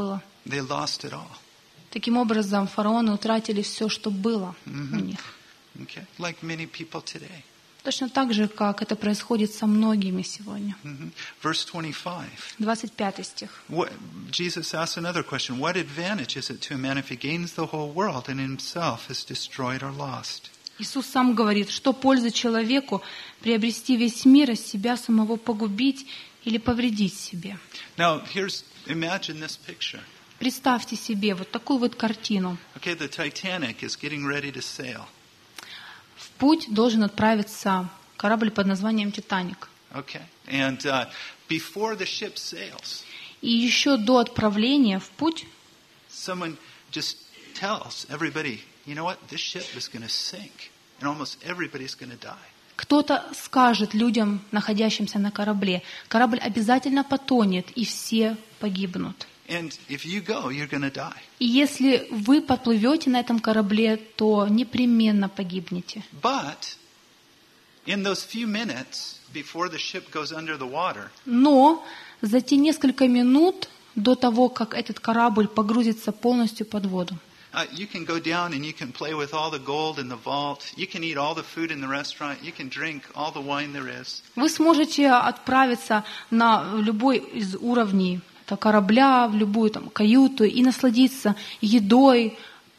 They lost it all. Таким образом, фараоны утратили все, что было у них. Okay? Like many people today. Точно так же, как это происходит со многими сегодня. Verse 25. 25 стих. Jesus asks another question. What advantage is it to a man if he gains the whole world and himself is destroyed or lost? Иисус сам говорит, что пользы человеку приобрести весь мир, а себя самого погубить или повредить себе. Now, imagine this picture. Представьте себе вот такую вот картину. Okay, the Titanic is getting ready to sail. В путь должен отправиться корабль под названием «Титаник». Okay, and before the ship sails, И еще до отправления в путь someone just tells everybody, you know what, this ship is going to sink, and almost everybody's going to die. кто-то скажет людям, находящимся на корабле, корабль обязательно потонет, и все погибнут. And if you go, you're going to die. И если вы подплывете на этом корабле, то непременно погибнете. But in those few minutes before the ship goes under the water, Но за те несколько минут до того, как этот корабль погрузится полностью под воду, you can go down and you can play with all the gold in the vault. You can eat all the food in the restaurant. You can drink all the wine there is. вы сможете отправиться на любой из уровней корабля, в любую там каюту и насладиться едой,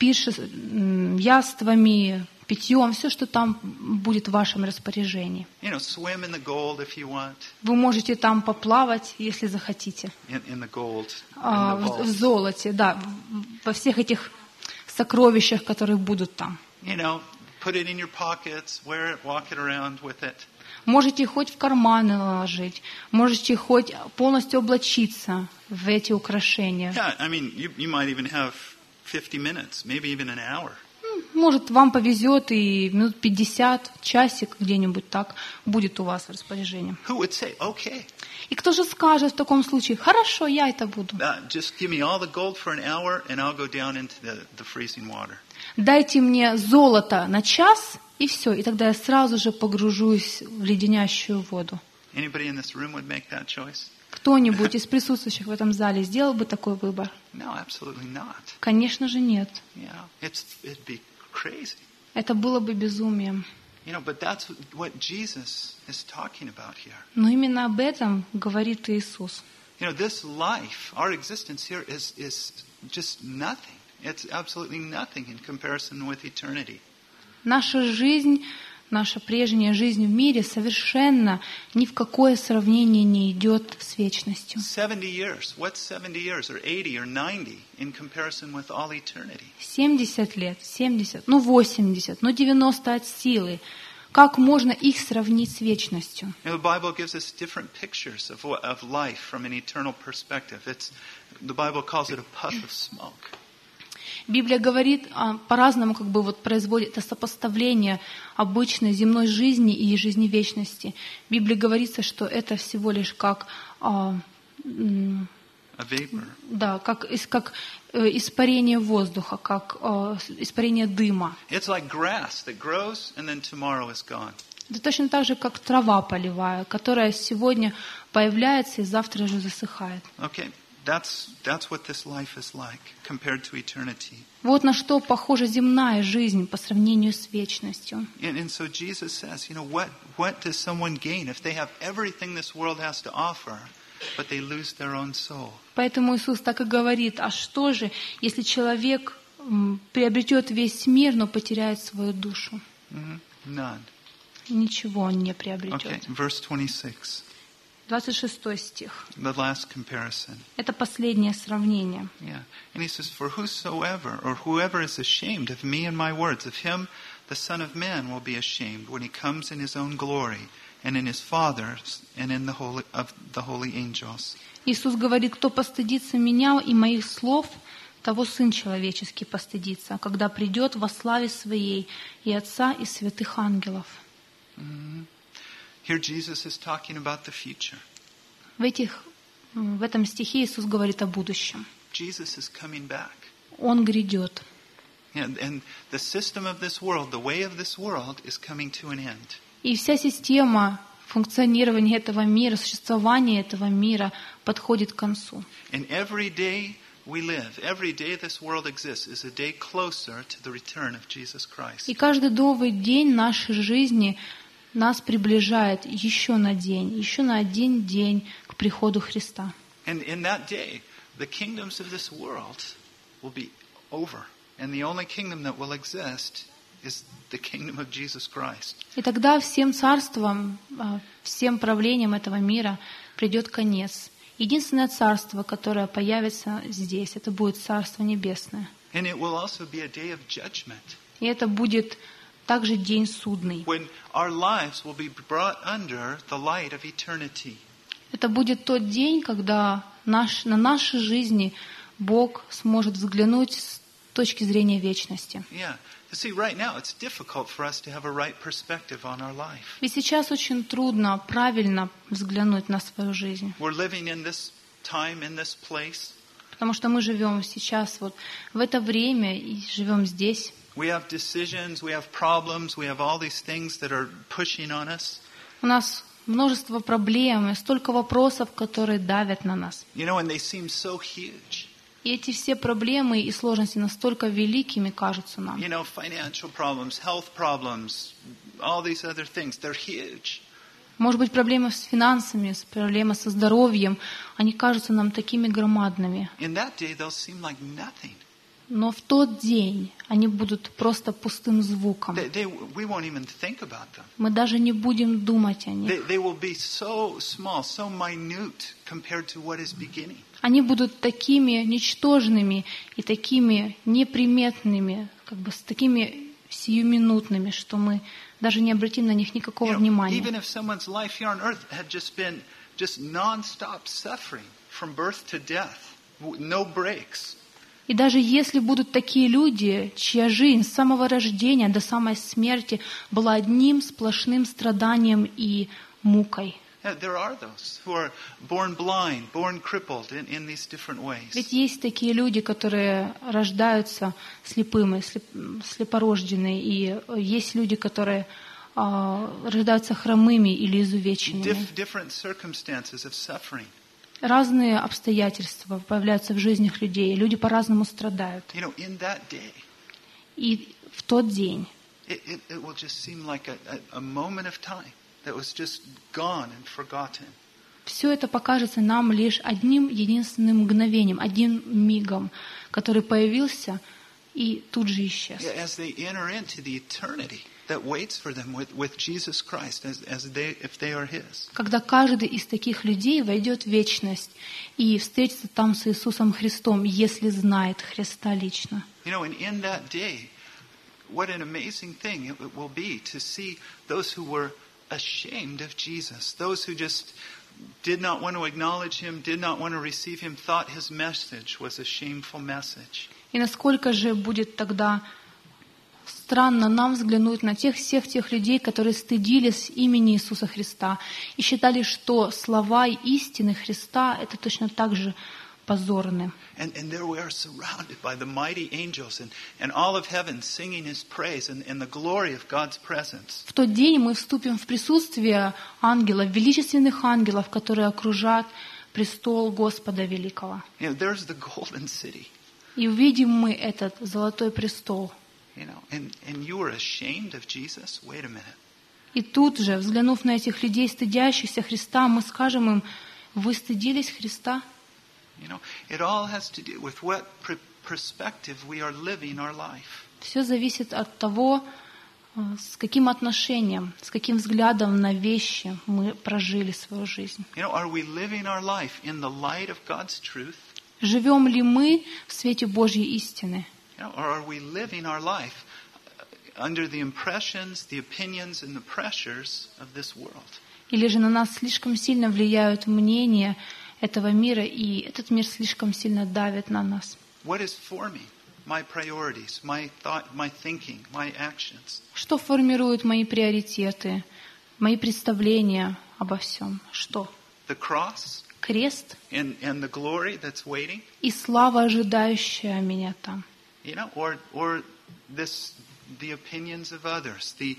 яствами, питьем, все, что там будет в вашем распоряжении. You know, swim in the gold if you want. Вы можете там поплавать, если захотите. In the gold. В золоте, да, во всех этих сокровищах, которые будут там. You know, put it in your pockets, wear it, walk it around with it. Можете хоть в карманы ложить, можете хоть полностью облачиться в эти украшения. Yeah, I mean, you might even have 50 minutes, maybe even an hour. Может, вам повезет, и минут 50, часик где-нибудь так будет у вас в распоряжении. Who would say, okay, И кто же скажет в таком случае, хорошо, я это буду. just give me all the gold for an hour and I'll go down into the freezing water. Дайте мне золото на час, и все, и тогда я сразу же погружусь в леденящую воду. Anybody in this room would make that choice? Кто-нибудь из присутствующих в этом зале сделал бы такой выбор? No, absolutely not. Конечно же нет. Yeah, it'd be crazy. Это было бы безумием. You know, but that's what Jesus is talking about here. Но именно об этом говорит Иисус. You know, this life, our existence here is just nothing. It's absolutely nothing in comparison with eternity. Наша жизнь, наша прежняя жизнь в мире совершенно ни в какое сравнение не идет с вечностью. 70 years. What's 70 years or 80 or 90 in comparison with all eternity? 70 лет, 70, 80, 90 от силы. Как можно их сравнить с вечностью? You know, the Bible gives us different pictures of life from an eternal perspective. The Bible calls it a puff of smoke. Библия говорит по-разному, производит это сопоставление обычной земной жизни и жизни вечности. В Библии говорится, что это всего лишь как как испарение воздуха, как испарение дыма. It's like grass that grows and then tomorrow is gone. Это точно так же, как трава полевая, которая сегодня появляется и завтра же засыхает. Okay. That's what this life is like compared to eternity. Вот на что похожа земная жизнь по сравнению с вечностью. And so Jesus says, you know, what does someone gain if they have everything this world has to offer, but they lose their own soul? Поэтому Иисус так и говорит, а что же, если человек приобретет весь мир, но потеряет свою душу? None. Ничего он не приобретет. Okay, verse 26. 26 стих. The last comparison. Это последнее сравнение. Yeah. And he says, for whosoever or whoever is ashamed of me and my words, of him the Son of Man will be ashamed when he comes in his own glory and in his Father's and in the holy angels. Иисус говорит, кто постыдится меня и моих слов, того Сын Человеческий постыдится, когда придет во славе Своей и Отца и святых ангелов. Here Jesus is talking about the future. В этом стихе Иисус говорит о будущем. Jesus is coming back. Он грядет. And the system of this world, the way of this world is coming to an end. И вся система функционирования этого мира, существования этого мира подходит к концу. And every day we live, every day this world exists, is a day closer to the return of Jesus Christ. И каждый новый день нашей жизни нас приближает еще на один день к приходу Христа. And in that day, the kingdoms of this world will be over. And the only kingdom that will exist is the kingdom of Jesus Christ. И тогда всем царствам, всем правлениям этого мира придет конец. Единственное царство, которое появится здесь, это будет Царство Небесное. And it will also be a day of judgment. И это будет также день судный. When our lives will be brought under the light of eternity. Это будет тот день, когда на наши жизни Бог сможет взглянуть с точки зрения вечности. Yeah. See, right now it's difficult for us to have a right perspective on our life. Ведь сейчас очень трудно правильно взглянуть на свою жизнь. We're living in this time, in this place. Потому что мы живем сейчас вот в это время и живем здесь. We have decisions, we have problems, we have all these things that are pushing on us. У нас множество проблем и столько вопросов, которые давят на нас. You know, and they seem so huge. И эти все проблемы и сложности настолько великими кажутся нам. You know, financial problems, health problems, all these other things, they're huge. Может быть, проблемы с финансами, проблемы со здоровьем, они кажутся нам такими громадными. In that day, they'll seem like nothing. Но в тот день они будут просто пустым звуком. We won't even think about them. Мы даже не будем думать о них. They will be so small, so minute compared to what is beginning. Они будут такими ничтожными и такими неприметными, как бы с такими сиюминутными, что мы даже не обратим на них никакого внимания. Even if someone's life here on earth had just been non-stop suffering from birth to death, no breaks. И даже если будут такие люди, чья жизнь с самого рождения до самой смерти была одним сплошным страданием и мукой. There are those who are born blind, born crippled in these different ways. Ведь есть такие люди, которые рождаются слепыми, слепорожденные, и есть люди, которые рождаются хромыми или изувеченными. Different circumstances of suffering. Разные обстоятельства появляются в жизнях людей, и люди по-разному страдают. You know, in that day, и в тот день it will just seem like a moment of time that was just gone and forgotten. Все это покажется нам лишь одним единственным мгновением, одним мигом, который появился и тут же исчез. As they enter into the eternity that waits for them with Jesus Christ, if they are His. Когда каждый из таких людей войдет в вечность и встретится там с Иисусом Христом, если знает Христа лично. You know, and in that day, what an amazing thing it will be to see those who were ashamed of Jesus, those who just did not want to acknowledge Him, did not want to receive Him, thought His message was a shameful message. И насколько же будет тогда странно нам взглянуть на всех тех людей, которые стыдились имени Иисуса Христа и считали, что слова истины Христа это точно так же позорны. And there we are surrounded by the mighty angels and all of heaven singing His praise and the glory of God's presence. В тот день мы вступим в присутствие ангелов, величественных ангелов, которые окружат престол Господа Великого. You know, there's the golden city. И увидим мы этот золотой престол. You know, and you are ashamed of Jesus? Wait a minute. И тут же, взглянув на этих людей, стыдящихся Христа, мы скажем им: вы стыдились Христа? You know, it all has to do with what perspective we are living our life. Все зависит от того, с каким отношением, с каким взглядом на вещи мы прожили свою жизнь. You know, are we living our life in the light of God's truth? Живем ли мы в свете Божьей истины? You know, or are we living our life under the impressions, the opinions, and the pressures of this world? Или же на нас слишком сильно влияют мнения этого мира, и этот мир слишком сильно давит на нас? What is forming my priorities, my thought, my thinking, my actions? Что формирует мои приоритеты, мои представления обо всем? Что? The cross Крест and the glory that's waiting? и слава, ожидающая меня там. You know, or the opinions of others, the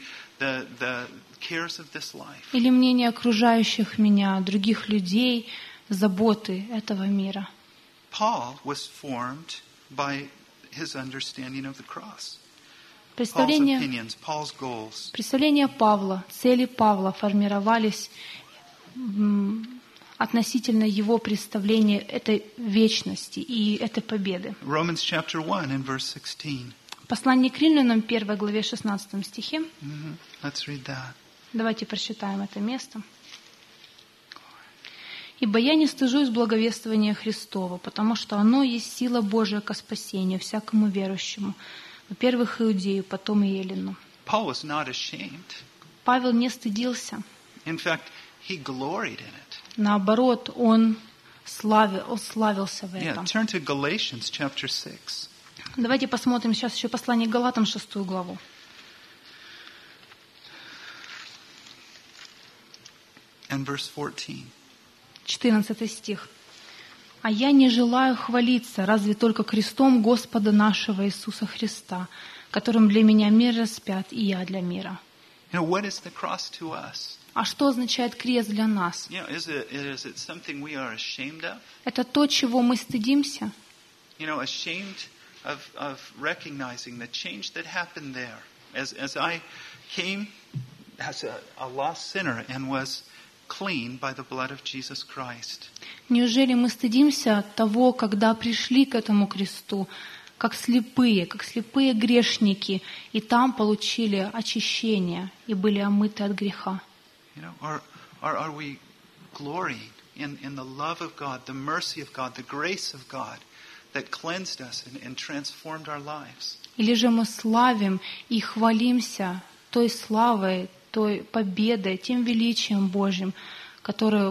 cares of this life. Или мнение окружающих меня, других людей, заботы этого мира. Paul was formed by his understanding of the cross. Paul's Представления opinions, Paul's goals. Представления Павла, цели Павла формировались относительно его представления этой вечности и этой победы. Romans chapter 1 and verse 16. Послание к Римлянам, 1 главе 16 стихе. Let's read that. Давайте прочитаем это место. «Ибо я не стыжусь благовествования Христова, потому что оно есть сила Божия ко спасению всякому верующему, во-первых, иудею, потом и елену». Paul was not ashamed. Павел не стыдился. In fact, he gloried in it. Наоборот, он славился в Yeah, этом. turn to Galatians chapter 6. Давайте посмотрим сейчас еще послание к Галатам, 6 главу. And verse 14. 14 стих. «А я не желаю хвалиться, разве только крестом Господа нашего Иисуса Христа, которым для меня мир распят, и я для мира». You know, what is the cross to us? А что означает крест для нас? You know, is it something we are ashamed of? Это то, чего мы стыдимся? You know, ashamed of recognizing the change that happened there. As I came as a lost sinner and was clean by the blood of Jesus Christ. Неужели мы стыдимся того, когда пришли к этому кресту, как слепые грешники, и там получили очищение и были омыты от греха? You know, are we glorying in the love of God, the mercy of God, the grace of God that cleansed us and transformed our lives? Или же мы славим и хвалимся той славой, той победой, тем величием Божьим, которое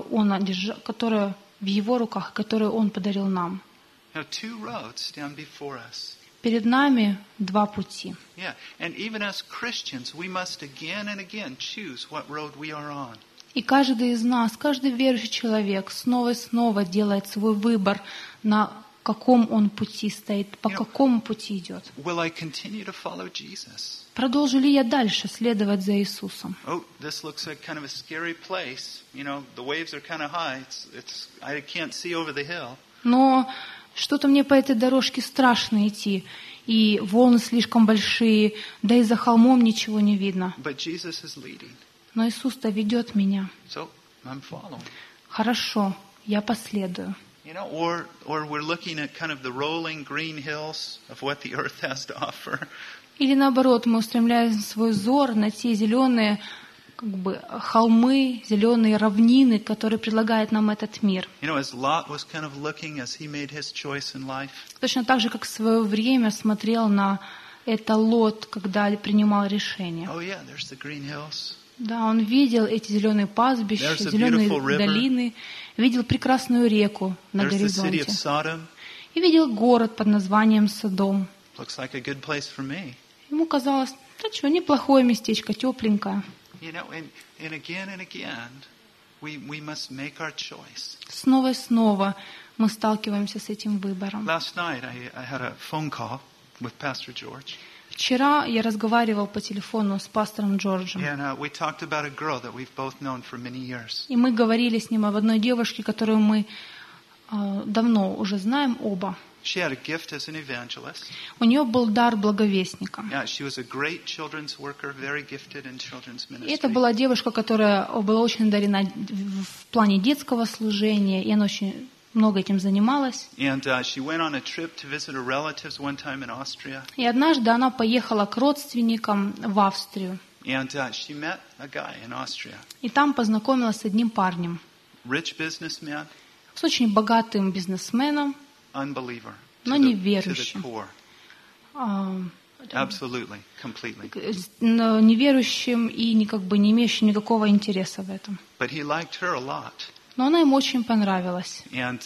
в Его руках, которое Он подарил нам? Now, two roads stand before us. Перед нами два пути. Yeah, and even as Christians, we must again and again choose what road we are on. И каждый из нас, каждый верующий человек снова и снова делает свой выбор, на каком он пути стоит, по какому пути идет. Will I continue to follow Jesus? Продолжу ли я дальше следовать за Иисусом? Oh, this looks like kind of a scary place. You know, the waves are kind of high. I can't see over the hill. Но что-то мне по этой дорожке страшно идти, и волны слишком большие, да и за холмом ничего не видно. But Jesus is leading. Но Иисус-то ведет меня. So I'm following. Хорошо, я последую. You know, or we're looking at kind of the rolling green hills of what the earth has to offer. Или наоборот, мы устремляем свой взор на те зеленые холмы, зеленые равнины, которые предлагает нам этот мир. You know, as Lot was kind of looking as he made his choice in life. Точно так же, как в свое время смотрел на это Лот, когда принимал решение. Oh yeah, there's the green hills. Да, он видел эти зеленые пастбища, зеленые долины, видел прекрасную реку на горизонте. И видел город под названием Содом. Looks like a good place for me. Ему казалось, да что, неплохое местечко, тепленькое. You know, and again, we must make our choice. Снова и снова мы сталкиваемся с этим выбором. Last night I had a phone call with Pastor George. Вчера я разговаривал по телефону с пастором Джорджем. And we talked about a girl that we've both known for many years. И мы говорили с ним об одной девушке, которую мы давно уже знаем оба. She had a gift as an evangelist. У нее был дар благовестника. Yeah, she was a great children's worker, very gifted in children's ministry. И это была девушка, которая была очень одарена в плане детского служения, и она очень много этим занималась. And she went on a trip to visit her relatives one time in Austria. И однажды она поехала к родственникам в Австрию. And she met a guy in Austria. И там познакомилась с одним парнем. Rich businessman. С очень богатым бизнесменом. Unbeliever. Но не верующим. Absolutely, completely. Неверующим и не имеющим никакого интереса в этом. But he liked her a lot. Но она ему очень понравилась. And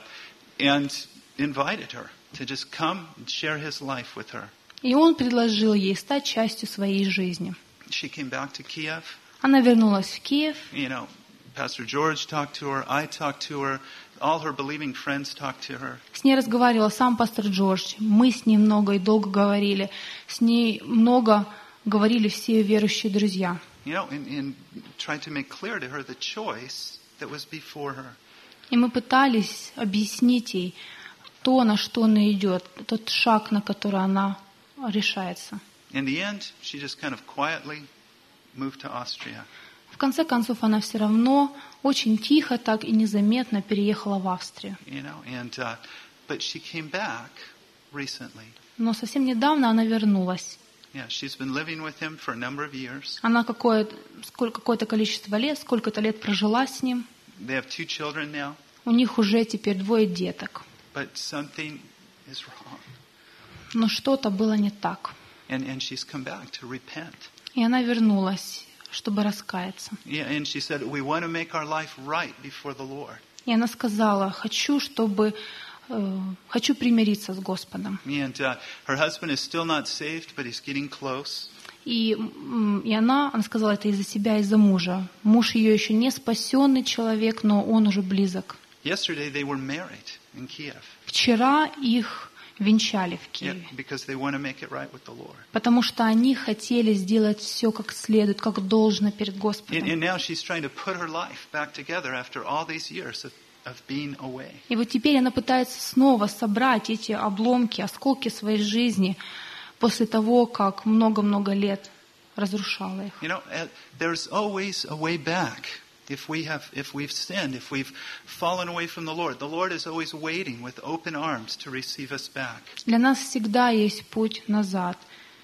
invited her to just come and share his life with her. И он предложил ей стать частью своей жизни. She came back to Kiev. Она вернулась в Киев. You know, Pastor George talked to her, I talked to her, all her believing friends talked to her. С ней разговаривал сам пастор Джордж. Мы с ней много и долго говорили. С ней много говорили все верующие друзья. You know, and tried to make clear to her the choice that was before her. И мы пытались объяснить ей то, на что она идет, тот шаг, на который она решается. In the end, she just kind of quietly moved to Austria. В конце концов, она все равно очень тихо, так и незаметно переехала в Австрию. But she came back recently. Но совсем недавно она вернулась. Yeah, she's been living with him for a number of years. Она какое-то количество лет, сколько-то лет прожила с ним. They have 2 children now. У них уже теперь 2 деток. But something is wrong. Но что-то было не так. And she's come back to repent. И она вернулась, чтобы раскаяться. Yeah, and she said, we want to make our life right before the Lord. И она сказала, хочу примириться с Господом. And her husband is still not saved, but he's getting close. И она сказала это из-за себя, из-за мужа. Муж ее еще не спасенный человек, но он уже близок. Yesterday they were married in Kiev. Вчера их венчали в Киеве. Yeah, because they want to make it right with the Lord. Потому что они хотели сделать все как следует, как должно перед Господом. And now she's trying to put her life back together after all these years of being away. И вот теперь она пытается снова собрать эти обломки, осколки своей жизни после того, как много-много лет разрушала их. You know, there's always a way back. If we've sinned, if we've fallen away from the Lord is always waiting with open arms to receive us back. Для нас всегда есть путь назад.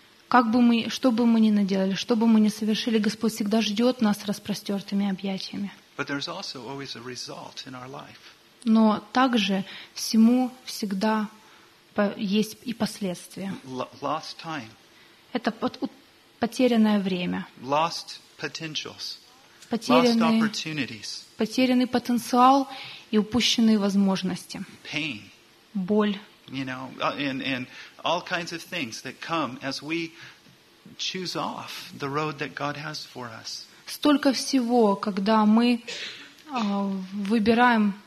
Что бы мы ни наделали, что бы мы ни совершили, Господь всегда ждет нас с распростертыми объятиями. But there's also always a result in our life. Но также всему всегда есть и последствия. Lost time. Это потерянное время. Lost potentials. Lost opportunities. Потерянный потенциал и упущенные возможности. Pain. Боль. You know, and all kinds of things that come as we choose off the road that God has for us. Столько всего, когда мы выбираем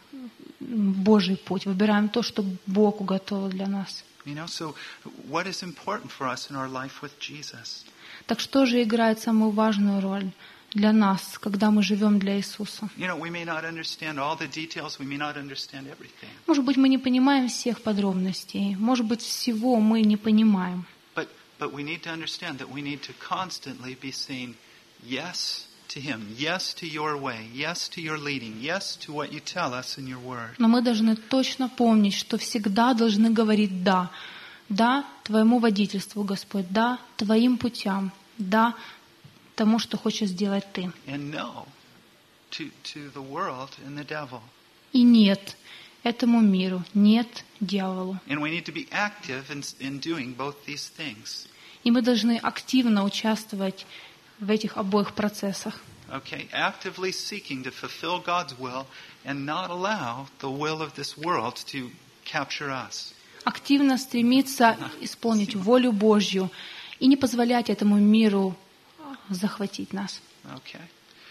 Божий путь, выбираем то, что Бог уготовил для нас. You know, so what is important for us in our life with Jesus? Так что же играет самую важную роль для нас, когда мы живем для Иисуса? You know, we may not understand all the details, we may not understand everything. Может быть, мы не понимаем всех подробностей, может быть, всего мы не понимаем. But we need to understand that we need to constantly be saying yes to Him, yes to your way, yes to your leading, yes to what you tell us in your word. Но мы должны точно помнить, что всегда должны говорить «да». Да Твоему водительству, Господь, да Твоим путям, да тому, что хочешь сделать Ты. And no to the world and the devil. И нет этому миру, нет дьяволу. And we need to be active in doing both these things. И мы должны активно участвовать в этих обоих процессах. Okay, actively seeking to fulfill God's will and not allow the will of this world to capture us. Активно стремиться исполнить волю Божью и не позволять этому миру захватить нас. Okay.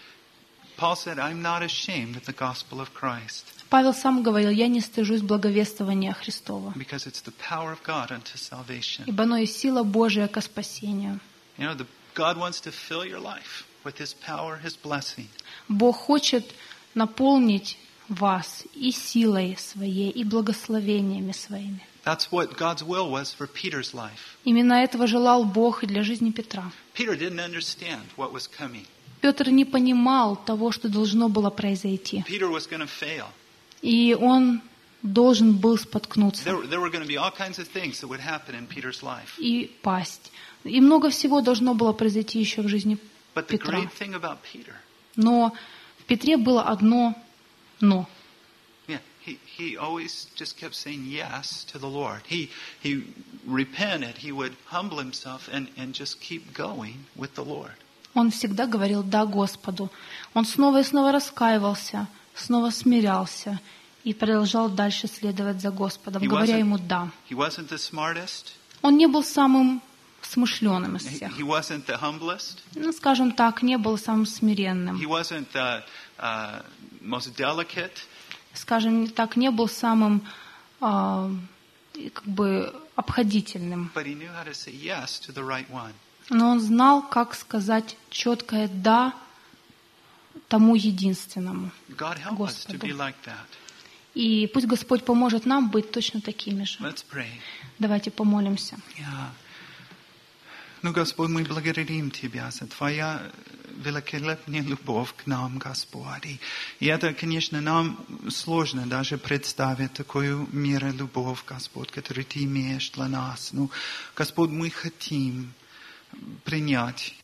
Paul said, I'm not ashamed of the gospel of Christ. Павел сам говорил, я не стыжусь благовествования Христова, Because it's the power of God unto salvation. ибо оно есть сила Божия ко спасению. You know, God wants to fill your life with His power, His blessing. Бог хочет наполнить вас и силой своей, и благословениями своими. That's what God's will was for Peter's life. Именно этого желал Бог и для жизни Петра. Peter didn't understand what was coming. Петр не понимал того, что должно было произойти. Peter was going to fail. И он должен был споткнуться There were going to be all kinds of things that would happen in Peter's life. и пасть. И много всего должно было произойти еще в жизни But the Петра. great thing about Peter, Но в Петре было одно «но». yeah, he always just kept saying yes to the Lord. He repented. He would humble himself and just keep going with the Lord. Он всегда говорил «да» Господу. Он снова и снова раскаивался, снова смирялся и продолжал дальше следовать за Господом, говоря ему «да». He wasn't the smartest. Он не был самым смышленым из всех. He wasn't the humblest. Ну, скажем так, не был самым He смиренным. wasn't the most delicate. Скажем так, не был самым обходительным. But he knew how to say yes to the right one. Но он знал, как сказать четкое «да» тому единственному, God help us to Господу. be like that. И пусть Господь поможет нам быть точно такими же. Let's pray. Давайте помолимся. Yeah. Ну, Господь, мы благодарим Тебя за Твоя великолепная любовь к нам, Господь. И это, конечно, нам сложно даже представить такую меру любовь, Господь, которую Ты имеешь для нас. Ну, Господь, мы хотим принять